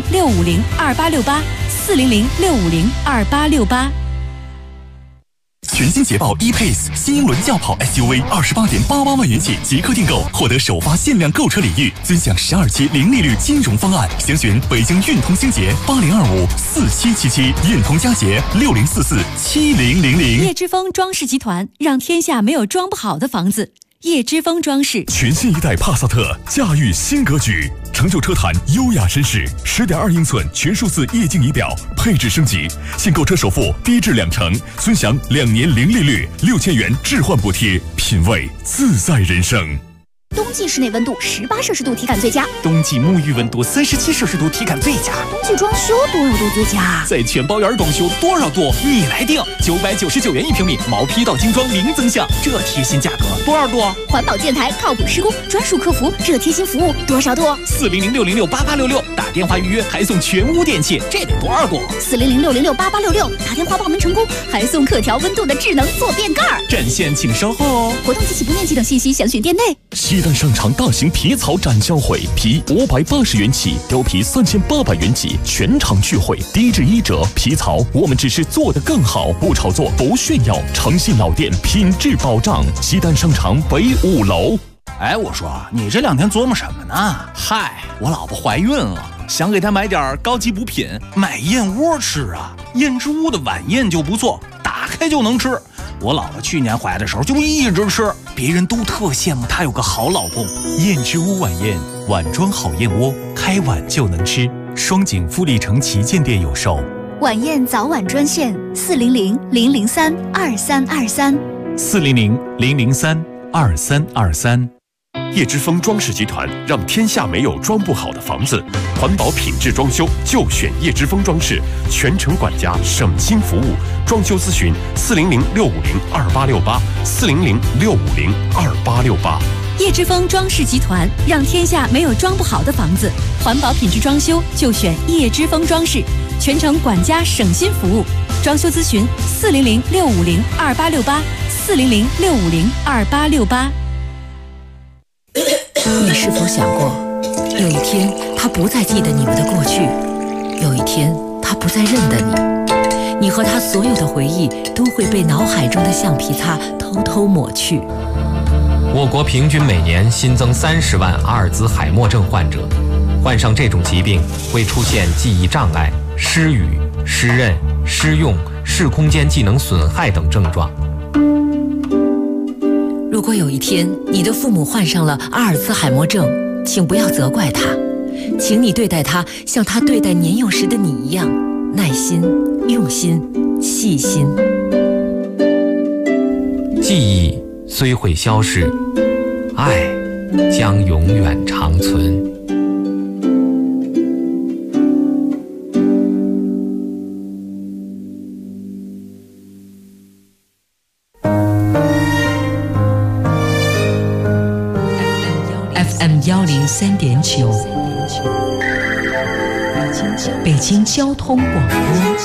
400-650-2868，400-650-2868。 全新捷豹 E-Pace 新英伦轿跑 SUV28.88万元起即刻订购，获得首发限量购车礼遇，尊享12期零利率金融方案。详询北京运通星捷80254777，运通佳捷60447000。 叶之峰装饰集团，让天下没有装不好的房子。叶之峰装饰， 全新一代帕萨特驾驭新格局，成就车坛优雅绅士。10.2英寸全数字液晶仪表，配置升级，现购车首付低至20%，尊享2年零利率，6000元置换补贴，品味自在人生。 冬季室内温度18摄氏度体感最佳， 冬季沐浴温度37摄氏度体感最佳， 冬季装修多少度最佳？ 在全包园装修多少度？你来定，999元1平米，毛坯到精装零增项，这贴心价格多少度？ 环保建材，靠谱施工，专属客服，这贴心服务多少度 ？40060688866，打电话预约还送全屋电器，这得多少度 ？40060688866，打电话报名成功还送可调温度的智能坐便盖。 占线请稍后哦。 活动及起步面积等信息详询店内。 西单商场大型皮草展销会，皮580元起，貂皮3800元起，全场聚会，低至1折。皮草我们只是做得更好，不炒作，不炫耀，诚信老店，品质保障。西单商场北5楼。 哎，我说你这2天琢磨什么呢？嗨，我老婆怀孕了，想给她买点高级补品，买燕窝吃啊。燕之屋的晚宴就不错，打开就能吃。我老婆去年怀的时候就一直吃，别人都特羡慕她有个好老公。燕之屋晚宴，碗装好燕窝，开碗就能吃。双井富力城旗舰店有售。 晚宴早晚专线400-003-2323。 400-003-2323。叶之峰装饰集团，让天下没有装不好的房子。环保品质装修就选叶之峰装饰，全程管家，省心服务。装修咨询400-650-2868，400-650-2868。 叶之峰装饰集团，让天下没有装不好的房子。环保品质装修就选叶之峰装饰，全程管家，省心服务。装修咨询400-650-2868，400-650-2868。 你是否想过，有一天他不再记得你们的过去，有一天他不再认得你，你和他所有的回忆都会被脑海中的橡皮擦偷偷抹去。 我国平均每年新增30万阿尔兹海默症患者，患上这种疾病会出现记忆障碍、失语、失认、失用、视空间技能损害等症状。 如果有一天你的父母患上了阿尔兹海默症，请不要责怪他，请你对待他像他对待年幼时的你一样，耐心、用心、细心。 记忆虽会消逝，爱将永远长存。 FM103.9，北京交通广播，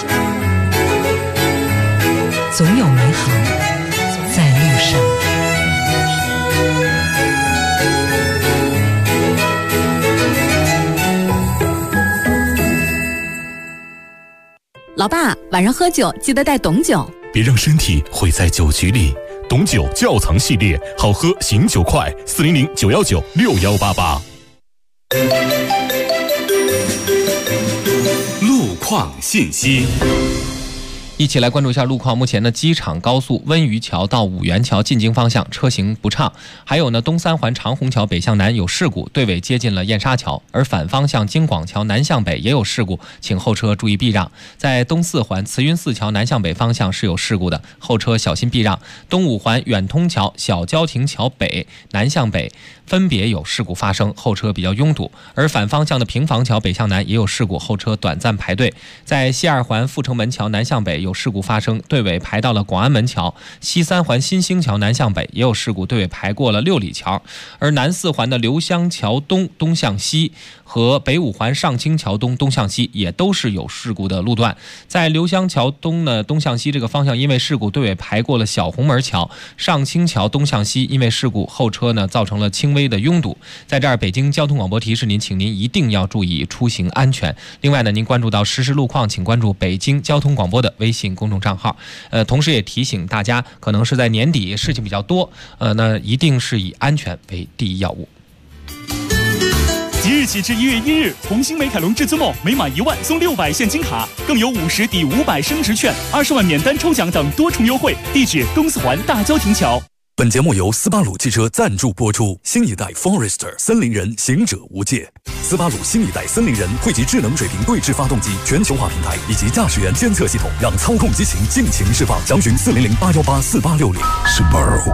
总有美好在路上。 老爸，晚上喝酒记得带董酒， 别让身体毁在酒局里。董酒窖藏系列，好喝醒酒快，400-919-6188。 路况信息。 一起来关注一下路况。目前呢，机场高速温榆桥到五元桥进京方向车行不畅，还有呢，东三环长虹桥北向南有事故，队尾接近了燕莎桥，而反方向京广桥南向北也有事故，请后车注意避让。在东四环慈云寺桥南向北方向是有事故的，后车小心避让。东五环远通桥小交亭桥北南向北分别有事故发生，后车比较拥堵，而反方向的平房桥北向南也有事故，后车短暂排队。在西二环阜成门桥南向北有事故发生，队尾排到了广安门桥。西三环新兴桥南向北也有事故，队尾排过了六里桥。而南四环的刘湘桥东东向西和北五环上清桥东东向西也都是有事故的路段。在刘湘桥东呢东向西这个方向，因为事故，队尾排过了小红门桥。上清桥东向西因为事故，后车呢造成了轻微的拥堵。在这儿，北京交通广播提示您，请您一定要注意出行安全。另外呢，您关注到实时路况，请关注北京交通广播的微信信公众账号。同时也提醒大家，可能是在年底事情比较多，那一定是以安全为第一要务。 即日起至1月1日，红星美凯龙至尊梦每满1万送600现金卡，更有50抵500升值券、20万免单抽奖等多重优惠。地址：东四环大郊亭桥。 本节目由斯巴鲁汽车赞助播出。新一代 Forester 森林人，行者无界。斯巴鲁新一代森林人汇集智能水平对置发动机全球化平台以及驾驶员监测系统，让操控激情尽情释放。详询400-818-4860。Subaru。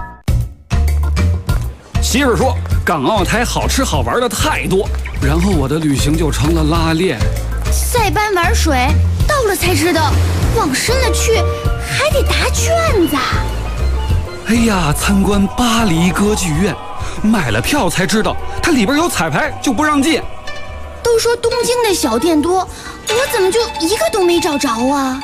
媳妇说，港澳台好吃好玩的太多，然后我的旅行就成了拉练。 塞班玩水，到了才知道，往深了去还得答卷子。 哎呀，参观巴黎歌剧院，买了票才知道，它里边有彩排就不让进。 都说东京的小店多，我怎么就一个都没找着啊？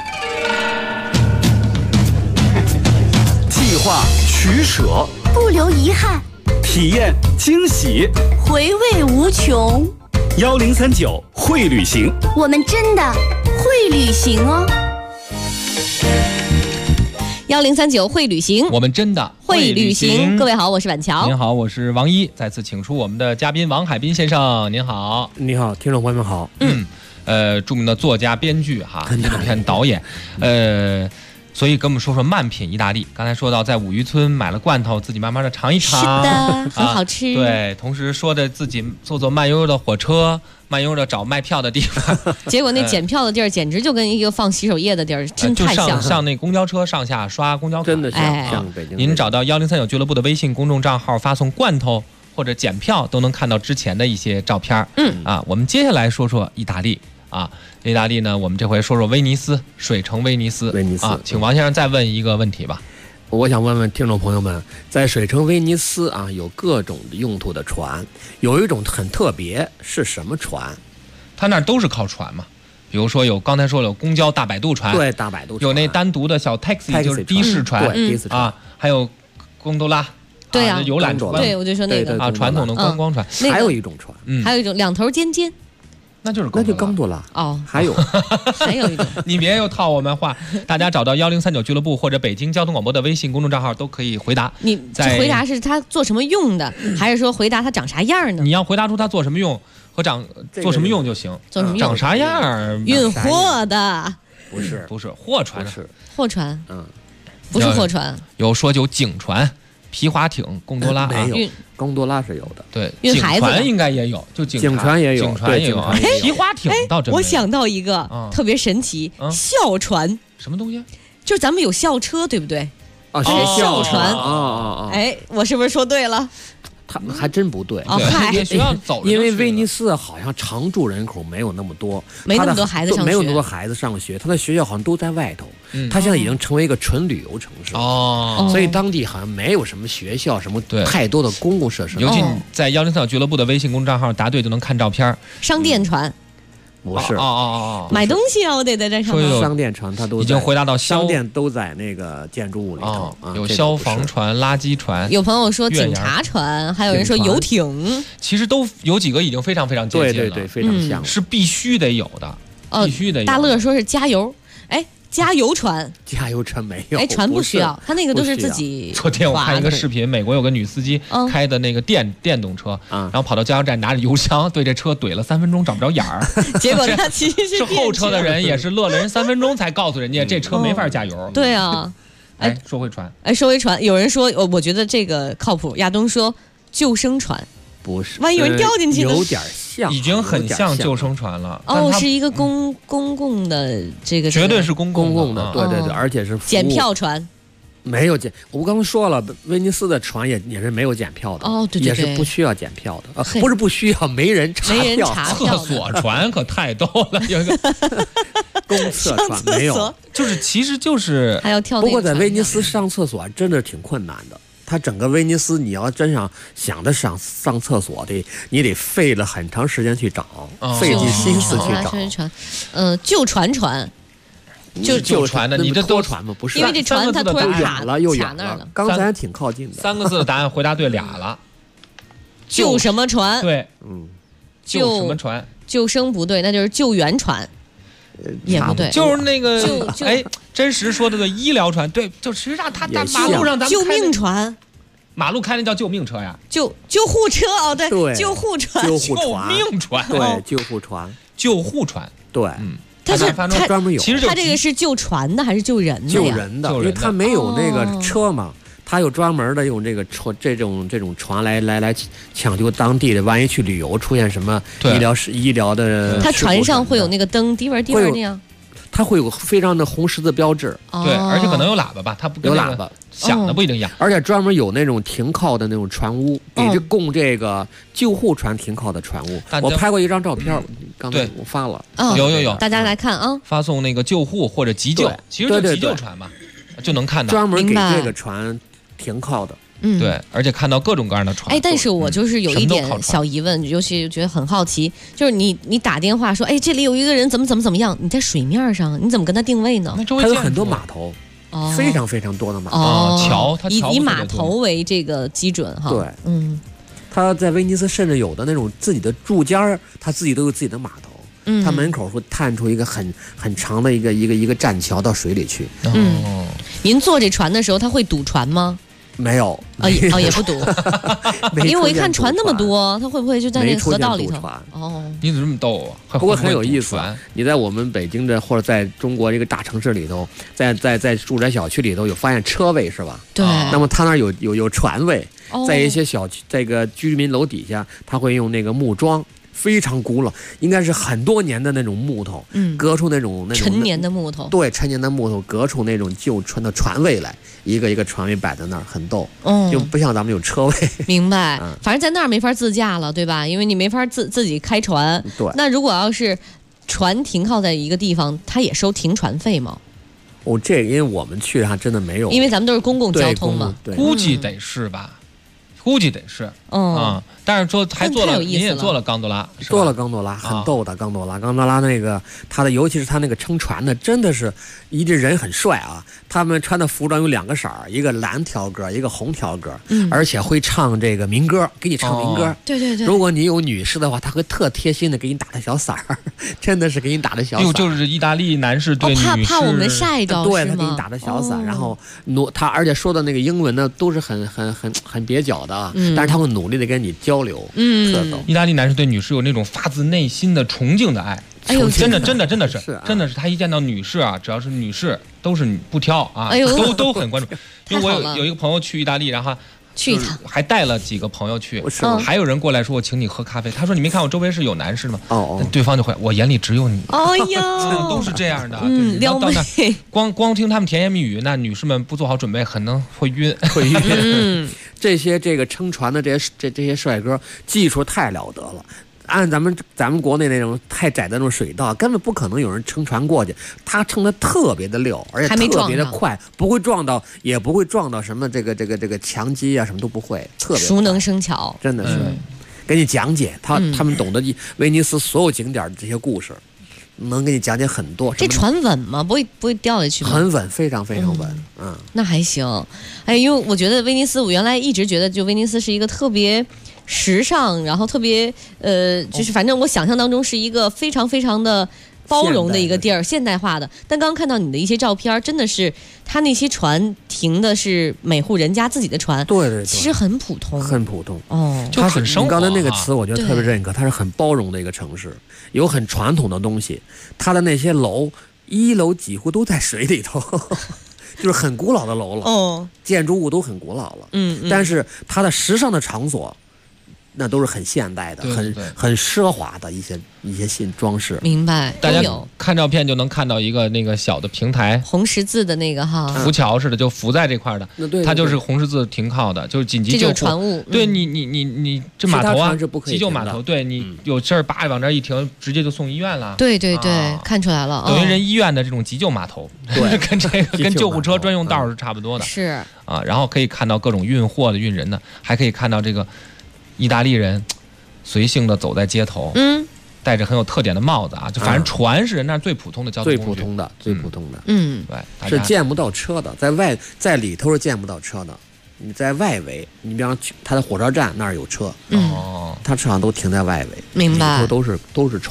计划取舍， 不留遗憾， 体验惊喜， 回味无穷。 1039会旅行， 我们真的会旅行哦。 1039会旅行， 我们真的会旅行。各位好，我是板桥。 您好，我是王一。再次请出我们的嘉宾王海滨先生，您好。 你好，听众朋友们好。 著名的作家、编剧哈，纪录片导演，所以跟我们说说慢品意大利。刚才说到在五渔村买了罐头，自己慢慢的尝一尝， 是的，很好吃。 对，同时说着自己坐慢悠悠的火车，慢悠悠的找卖票的地方， 结果那检票的地儿简直就跟一个放洗手液的地儿，真太像了。 像那公交车上下刷公交卡， 真的像北京。 您找到1039俱乐部的微信公众账号，发送罐头或者检票，都能看到之前的一些照片。我们接下来说说意大利。意大利呢，我们这回说说威尼斯，水城威尼斯。请王先生再问一个问题吧。 我想问问听众朋友们，在水城威尼斯有各种用途的船，有一种很特别，是什么船？ 他那儿都是靠船嘛，比如说刚才说有公交大摆渡船， 对，大摆渡船， 有那单独的小 taxi 就是的士船，还有贡多拉。 对啊， 游览船。 对，我就说那个传统的观光船。 还有一种船， 还有一种两头尖尖。 那就冈多拉哦， 还有一种， 你别又套我们话。大家找到1039俱乐部或者北京交通广播的微信公众账号都可以回答。 你回答是他做什么用的，还是说回答他长啥样呢？ 你要回答出他做什么用和做什么用就行。 做什么用？ 长啥样？ 运货的？ 不是货船， 货船，不是货船。 有说有警船、皮划艇、贡多拉， 没有。贡多拉是有的， 对， 运孩子警船应该也有，就警船也有， 皮划艇倒真。 我想到一个特别神奇，校船， 什么东西？ 就是咱们有校车，对不对？校船我是不是说对了？ 他还真不对， 学校走， 因为威尼斯好像常住人口没有那么多， 没那么多孩子上学， 没有那么多孩子上学，他的学校好像都在外头。他现在已经成为一个纯旅游城市所以当地好像没有什么学校，什么太多的公共设施。 尤其在1039俱乐部的微信公众账号答对就能看照片。 商店船。 不是买东西我得在这上面。商店船它都已经回答到商店都在那个建筑物里头有消防船、垃圾船。 有朋友说警察船，还有人说游艇， 其实都有几个已经非常非常接近了， 对，非常像， 是必须得有的，必须得有。 大乐说是加油，加油船没有， 船不需要，他那个都是自己。 昨天我看一个视频，美国有个女司机开的那个电动车，然后跑到加油站拿着油箱对这车怼了3分钟找不着眼儿， 结果他其实是后车的人也是乐了人3分钟才告诉人家这车没法加油。 对啊， 说回船， 说回船，有人说我觉得这个靠谱，亚东说救生船。 不是， 万一有人掉进去呢？ 有点像， 已经很像救生船了。 是一个公共的这个， 绝对是公共的，对，而且是检票船。 没有检，我刚刚说了，威尼斯的船也是没有检票的。 对， 也是不需要检票的。不是不需要，没人查票。 厕所船可太逗了，有一个公厕船没有， 其实就是还要跳。 不过在威尼斯上厕所真的挺困难的。它整个威尼斯，你要真想着上厕所的，你得费了很长时间去找，费尽心思去找。 旧船， 旧船的，你这多船吗？不是， 因为这船它突然又远了。刚才还挺靠近的。 3个字的答案回答对俩了。 救什么船？ 对，救什么船？ 救生不对，那就是救援船。 也不对， 就是那个真实说的对，医疗船，对，就实际上它在马路上咱们救命船。 马路开那叫救命车呀， 救护车哦，对，救护船， 救命船， 对，救护船， 救护船， 对， 它专门有。 其实它这个是救船的还是救人的？ 救人的，因为它没有那个车嘛，它有专门的用这个这种船来抢救当地的，万一去旅游出现什么医疗的， 它船上会有那个灯，滴纹那样。 它会有非常的红十字标志， 对，而且可能有喇叭吧，它不跟有喇叭响的不一定一样， 而且专门有那种停靠的那种船屋，给这供这个救护船停靠的船屋。我拍过一张照片，刚才我发了， 有， 大家来看啊， 发送那个救护或者急救，其实就是急救船嘛，就能看到， 专门给这个船停靠的。 对，而且看到各种各样的船。 但是我就是有一点小疑问，尤其觉得很好奇，就是你打电话说，这里有一个人怎么样，你在水面上，你怎么跟他定位呢？ 它有很多码头，非常非常多的码头。 桥，它以码头为这个基准哈。 对，他在威尼斯甚至有的那种自己的住家，他自己都有自己的码头。他门口会探出一个很长的一个栈桥到水里去。 您坐这船的时候，他会堵船吗？ 没有也不堵，因为我一看船那么多，他会不会就在那个河道里头？ 你怎么这么逗啊？ 不过很有意思。你在我们北京的或者在中国这个大城市里头，在住宅小区里头有发现车位是吧？ 对。 那么他那儿有船位，在一些小区这个居民楼底下，他会用那个木桩。非常古老，应该是很多年的那种木头，隔出那种陈年的木头， 对，陈年的木头隔出那种旧船的船位来，一个一个船位摆在那儿，很逗，就不像咱们有车位。 明白，反正在那儿没法自驾了，对吧？因为你没法自己开船。 对。 那如果要是船停靠在一个地方，它也收停船费吗？ 这因为我们去还真的没有， 因为咱们都是公共交通嘛， 估计得是吧？估计得是，但是说还做了，您也做了冈多拉， 做了冈多拉，很逗的冈多拉。冈多拉那个他的，尤其是他那个撑船的，真的是一个人很帅啊。他们穿的服装有2个色儿，一个蓝条格，一个红条格，而且会唱这个民歌，给你唱民歌。 对。 如果你有女士的话，他会特贴心的给你打的小伞儿，真的是给你打的小伞。 就是意大利男士对女士， 怕我们晒着， 对，他给你打的小伞，然后他而且说的那个英文呢，都是很蹩脚的。但是他会努力的跟你交流，特逗。 意大利男士对女士有那种发自内心的崇敬的爱，真的是，他一见到女士啊，只要是女士都是不挑啊，都很关注。因为我有一个朋友去意大利，然后去一趟， 还带了几个朋友去，还有人过来说我请你喝咖啡，他说你没看我周围是有男士吗？对方就会，我眼里只有你。都是这样的， 撩妹。 光听他们甜言蜜语，那女士们不做好准备，可能会晕。 这个撑船的这些帅哥技术太了得了，按咱们国内那种太窄的那种水道，根本不可能有人撑船过去。他撑得特别的溜，而且特别的快，不会撞到，也不会撞到什么这个墙基啊，什么都不会，特别熟能生巧， 真的是。给你讲解，他们懂得威尼斯所有景点的这些故事。能给你讲解很多。 这船稳吗？不会掉下去吗？ 很稳，非常非常稳。 那还行。因为我觉得威尼斯，我原来一直觉得就威尼斯是一个特别时尚，然后特别就是反正我想象当中是一个非常非常的包容的一个地儿，现代化的。但刚刚看到你的一些照片，真的是他那些船停的是每户人家自己的船， 对， 其实很普通， 很普通就很生活。 你刚才那个词，我觉得特别认可，它是很包容的一个城市，有很传统的东西。它的那些楼，1楼几乎都在水里头。就是很古老的楼了，建筑物都很古老了，但是它的时尚的场所，那都是很现代的，很奢华的一些新装饰。 明白， 大家看照片就能看到一个那个小的平台， 红十字的那个哈， 浮桥似的，就浮在这块的，它就是红十字停靠的，就是紧急救护。这就是船务。 对你这码头啊，急救码头，对你有事儿叭往这一停，直接就送医院了。 对，看出来了， 等于人医院的这种急救码头， 对， 跟这个跟救护车专用道是差不多的。 是啊，然后可以看到各种运货的、运人的，还可以看到这个意大利人随性的走在街头，戴着很有特点的帽子啊，就反正船是人那最普通的交通工具， 最普通的， 对， 是见不到车的，在里头是见不到车的。你在外围，你比方他的火车站那儿有车，他车上都停在外围， 明白？ 都是船。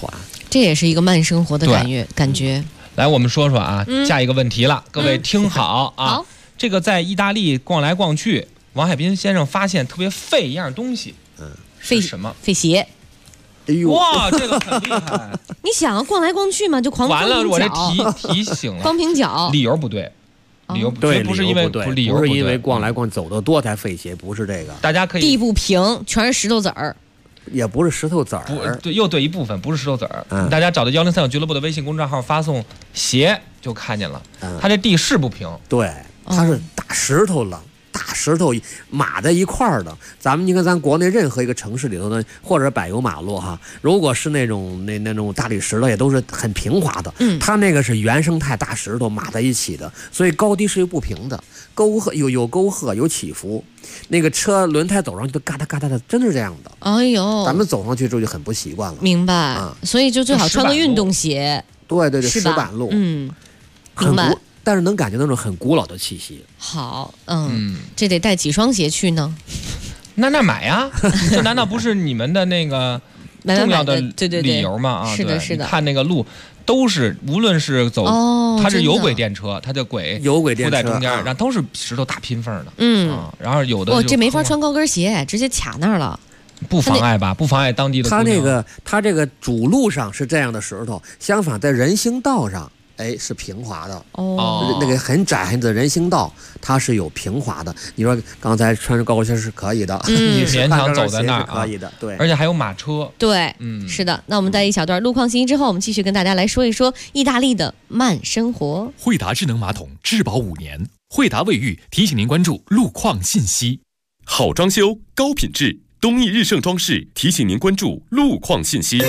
这也是一个慢生活的感觉。 来，我们说说啊，下一个问题了，各位听好啊。 好， 这个在意大利逛来逛去，王海滨先生发现特别废一样东西，是什么？ 废鞋。 哎呦， 哇，这个很厉害。 你想逛来逛去嘛，就狂完了，我这提醒了， 光凭脚， 理由不对。理由对， 不是因为理由不是因为逛来逛走得多才废鞋，不是这个。 大家可以地不平，全是石头子儿。 也不是石头子儿， 对，又对一部分不是石头子儿。大家找到103俱乐部的微信公众号，发送鞋就看见了。它这地是不平， 对，它是大石头了，大石头码在一块儿的。你看咱国内任何一个城市里头呢，或者柏油马路哈，如果是那种大理石的，也都是很平滑的。它那个是原生态大石头码在一起的，所以高低是不平的，有沟壑，有起伏。那个车轮胎走上去都嘎哒嘎哒的，真是这样的。 哎呦， 咱们走上去之后就很不习惯了。 明白所以就最好穿个运动鞋。 对，石板路， 明白。 但是能感觉那种很古老的气息。 好，这得带几双鞋去呢？ 那买呀，这难道不是你们的那个重要的理由吗？ 是的，是的。 看那个路都是，无论是走，它是有轨电车，它的轨铺在中间，然后都是石头大拼缝的。然后有的这没法穿高跟鞋，直接卡那儿了。 不妨碍吧？不妨碍当地的。 它这个主路上是这样的石头，相反在人行道上。是平滑的那个很窄的人行道，它是有平滑的。你说刚才穿着高跟鞋是可以的， 你勉强走在那儿可以的，对。 而且还有马车， 对，是的。那我们在一小段路况信息之后，我们继续跟大家来说一说意大利的慢生活。 惠达智能马桶质保5年，惠达卫浴提醒您关注路况信息。 好装修，高品质，东义日盛装饰提醒您关注路况信息。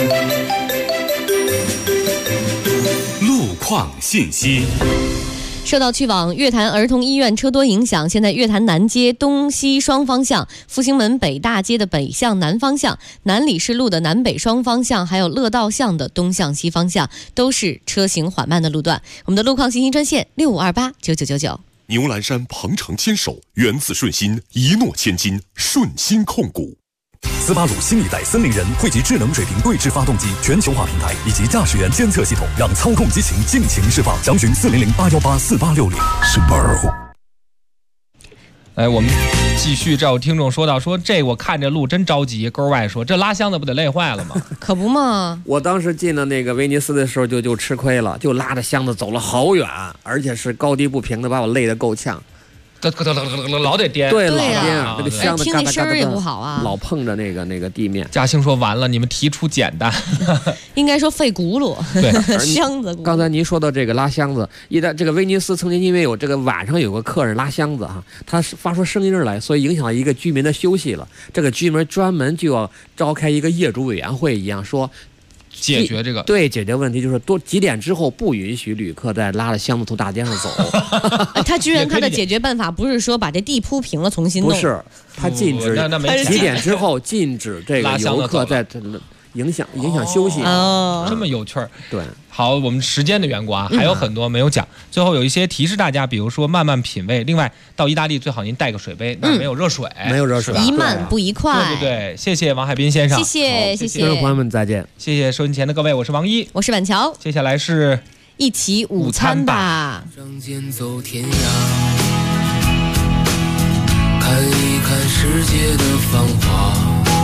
路况信息。 受到去往月坛儿童医院车多影响，现在月坛南街东西双方向、复兴门北大街的北向南方向、南礼士路的南北双方向，还有乐道巷的东向西方向，都是车行缓慢的路段。我们的路况信息专线65289999。 牛栏山鹏程牵手，源自顺心，一诺千金，顺心控股。 斯巴鲁新一代森林人汇集智能水平对置发动机、全球化平台以及驾驶员监测系统，让操控激情尽情释放。详询400-818-4860。Subaru。 我们继续。这有听众说到，这我看这路真着急。勾外说，这拉箱子不得累坏了吗？ 可不嘛！ 我当时进了那个威尼斯的时候就吃亏了，就拉着箱子走了好远，而且是高低不平的，把我累得够呛。 老得颠， 对，老颠啊，那个箱子听那声儿也不好啊， 老碰着那个地面。 嘉兴说完了，你们提出简单， 应该说费轱辘， 对， 箱子。 刚才您说到这个拉箱子，这个威尼斯曾经因为有这个晚上有个客人拉箱子啊，他发出声音来，所以影响一个居民的休息了。这个居民专门就要召开一个业主委员会一样说。 解决这个解决问题就是几点之后不允许旅客再拉着箱子从大街上走。 他居然他的解决办法不是说把这地铺平了重新弄， 不是，他禁止几点之后禁止这个游客在影响休息。 这么有趣儿。 对， 好，我们时间的缘故啊，还有很多没有讲。最后有一些提示大家，比如说慢慢品味。另外，到意大利最好您带个水杯，那没有热水， 没有热水， 宜慢不宜快。 对，谢谢王海滨先生， 谢谢， 听众朋友们再见， 谢谢收音前的各位，我是王一， 我是晚乔， 接下来是一起午餐吧。 走天涯，看一看世界的繁华。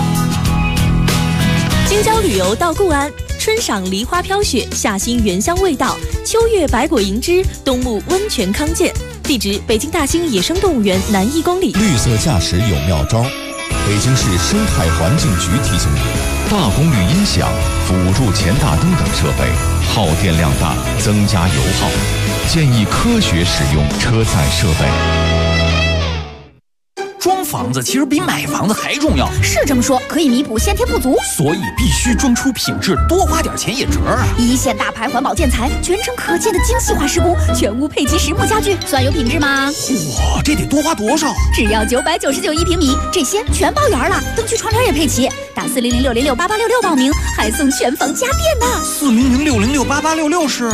京郊旅游到固安，春赏梨花飘雪，夏欣原香味道，秋月百果盈枝，冬沐温泉康健。地址：北京大兴野生动物园南1公里。 绿色驾驶有妙招，北京市生态环境局提醒你：大功率音响、辅助前大灯等设备耗电量大，增加油耗，建议科学使用车载设备。 装房子其实比买房子还重要， 是这么说，可以弥补先天不足， 所以必须装出品质，多花点钱也值啊！ 一线大牌环保建材，全程可见的精细化施工，全屋配齐实木家具，算有品质吗？ 哇，这得多花多少？ 只要9991平米，这些全包圆了，灯具窗帘也配齐。打400-606-8866报名，还送全房家电呢。 400-606-8866是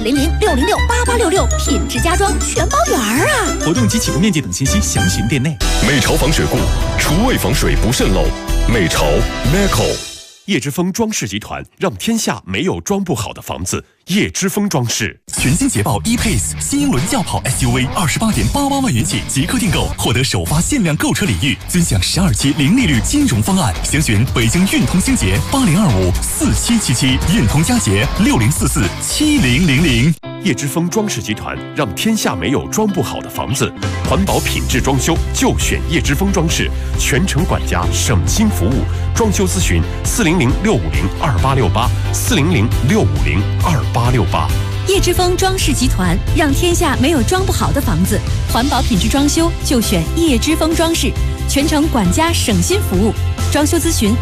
400-606-8866，品质家装全包圆啊！ 活动及起步面积等信息详询店内。 美潮防水固，厨卫防水不渗漏。美潮 Meco。 叶之峰装饰集团让天下没有装不好的房子。叶之峰装饰全新捷豹 E-Pace 新英伦轿跑 SUV28.88万元起即刻订购，获得首发限量购车礼遇，尊享12期零利率金融方案。详询北京运通星捷80254777，运通佳捷60447000。 叶之峰装饰集团让天下没有装不好的房子，环保品质装修就选叶之峰装饰，全程管家，省心服务。装修咨询400-650-2868，400-650-2868。 叶之峰装饰集团让天下没有装不好的房子，环保品质装修就选叶之峰装饰，全程管家，省心服务。装修咨询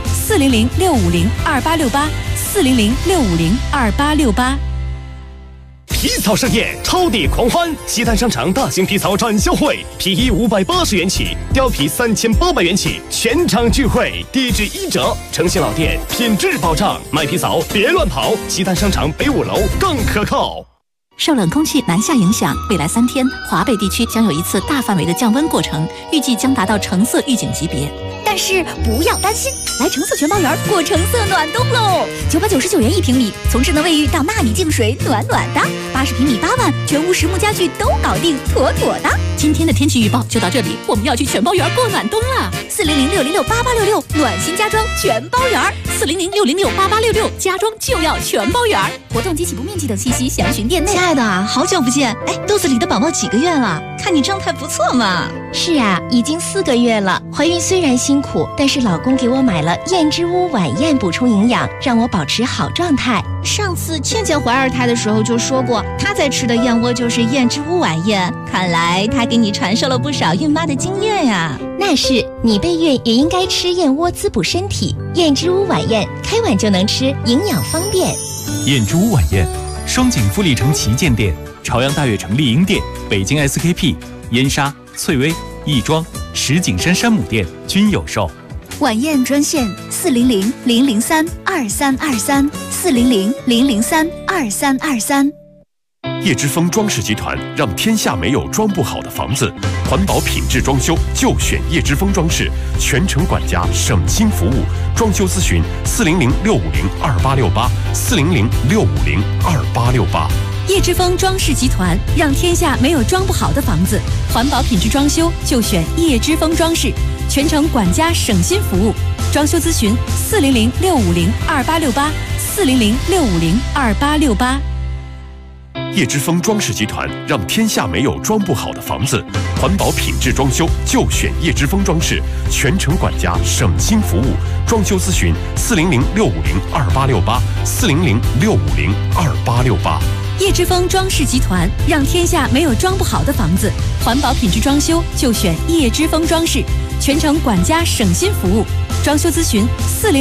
400-650-2868，400-650-2868。 皮草盛宴，超抵狂欢！西单商场大型皮草展销会，皮衣580元起，貂皮3800元起，全场聚会，低至1折，诚信老店，品质保障。买皮草别乱跑，西单商场北5楼更可靠。 受冷空气南下影响，未来3天，华北地区将有一次大范围的降温过程，预计将达到橙色预警级别。 但是不要担心，来橙色全包园过橙色暖冬喽！999元1平米，从智能卫浴到纳米净水，暖暖的。80平米8万，全屋实木家具都搞定，妥妥的。 今天的天气预报就到这里，我们要去全包园过暖冬了。 400-606-8866，暖心家装全包园。 400-606-8866，家装就要全包园。 活动及起步面积等信息详询店内。 亲爱的，好久不见！哎，肚子里的宝宝几个月了？看你状态不错嘛。 是啊，已经4个月了。怀孕虽然辛苦，但是老公给我买了燕之屋晚宴补充营养，让我保持好状态。 上次倩倩怀2胎的时候就说过，她在吃的燕窝就是燕之屋晚宴。看来她给你传授了不少孕妈的经验呀。 那是，你备孕也应该吃燕窝滋补身体。燕之屋晚宴，开碗就能吃，营养方便。 燕之屋晚宴，双井富力城旗舰店、朝阳大悦城丽婴店、北京 SKP、燕莎、翠微、亦庄、石景山山姆店均有售。 晚宴专线400-003-2323，400-003-2323。 叶之峰装饰集团让天下没有装不好的房子，环保品质装修就选叶之峰装饰，全程管家，省心服务。装修咨询400-650-2868，400-650-2868。 叶之峰装饰集团让天下没有装不好的房子，环保品质装修就选叶之峰装饰，全程管家，省心服务。装修咨询400-650-2868，400-650-2868。 叶之峰装饰集团让天下没有装不好的房子，环保品质装修就选叶之峰装饰，全程管家，省心服务。装修咨询400-650-2868，400-650-2868。 叶之峰装饰集团让天下没有装不好的房子，环保品质装修就选叶之峰装饰，全程管家，省心服务。装修咨询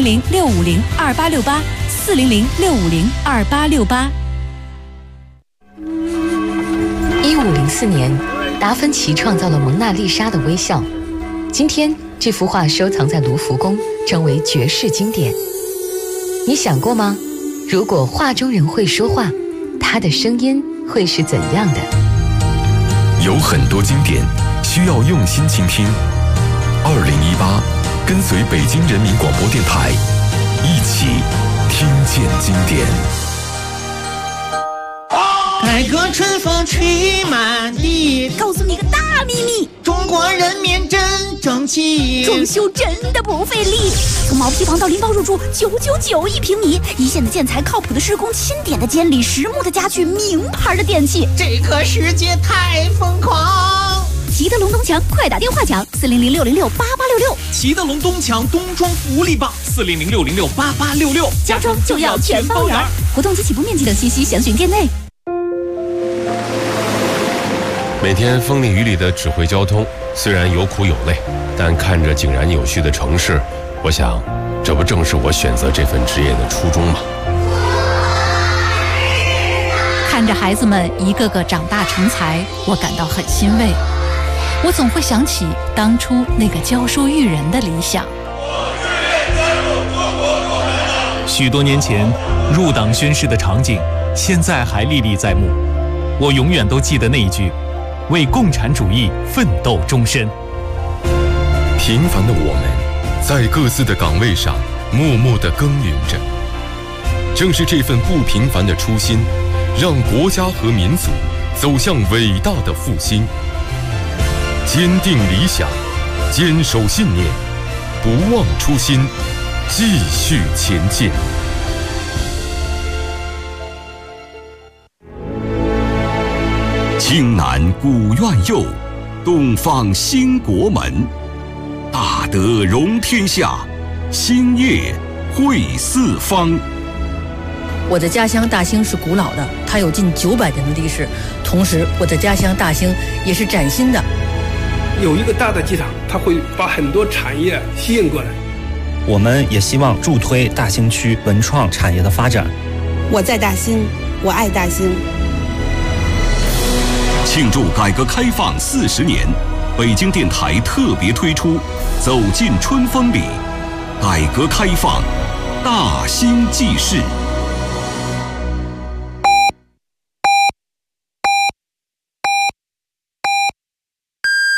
400-650-2868，400-650-2868。 1504年，达芬奇创造了蒙娜丽莎的微笑。今天，这幅画收藏在卢浮宫，成为绝世经典。你想过吗？如果画中人会说话，他的声音会是怎样的？ 有很多经典需要用心倾听。2018，跟随北京人民广播电台，一起听见经典。 改革春风吹满地， 告诉你个大秘密， 中国人民真争气， 装修真的不费力。从毛坯房到拎包入住，9991平米，一线的建材，靠谱的施工，钦点的监理，实木的家具，名牌的电器， 这个世界太疯狂。 齐德龙东墙，快打电话抢400-606-8866。 齐德龙东墙冬装福利棒，400-606-8866， 家装就要全包圆。活动及起步面积等信息详询店内。 每天风里雨里的指挥交通，虽然有苦有累，但看着井然有序的城市，我想，这不正是我选择这份职业的初衷吗？ 看着孩子们一个个长大成才，我感到很欣慰。我总会想起当初那个教书育人的理想。 许多年前入党宣誓的场景，现在还历历在目。我永远都记得那一句：为共产主义奋斗终身。 平凡的我们，在各自的岗位上默默地耕耘着。正是这份不平凡的初心，让国家和民族走向伟大的复兴。坚定理想，坚守信念，不忘初心，继续前进。 青南古院右，东方兴国门。大德容天下，兴业惠四方。 我的家乡大兴是古老的，它有近900年的历史。同时，我的家乡大兴也是崭新的。 有一个大的机场，它会把很多产业吸引过来。 我们也希望助推大兴区文创产业的发展。 我在大兴，我爱大兴。 庆祝改革开放40年，北京电台特别推出《走进春风里》，改革开放，大兴纪事。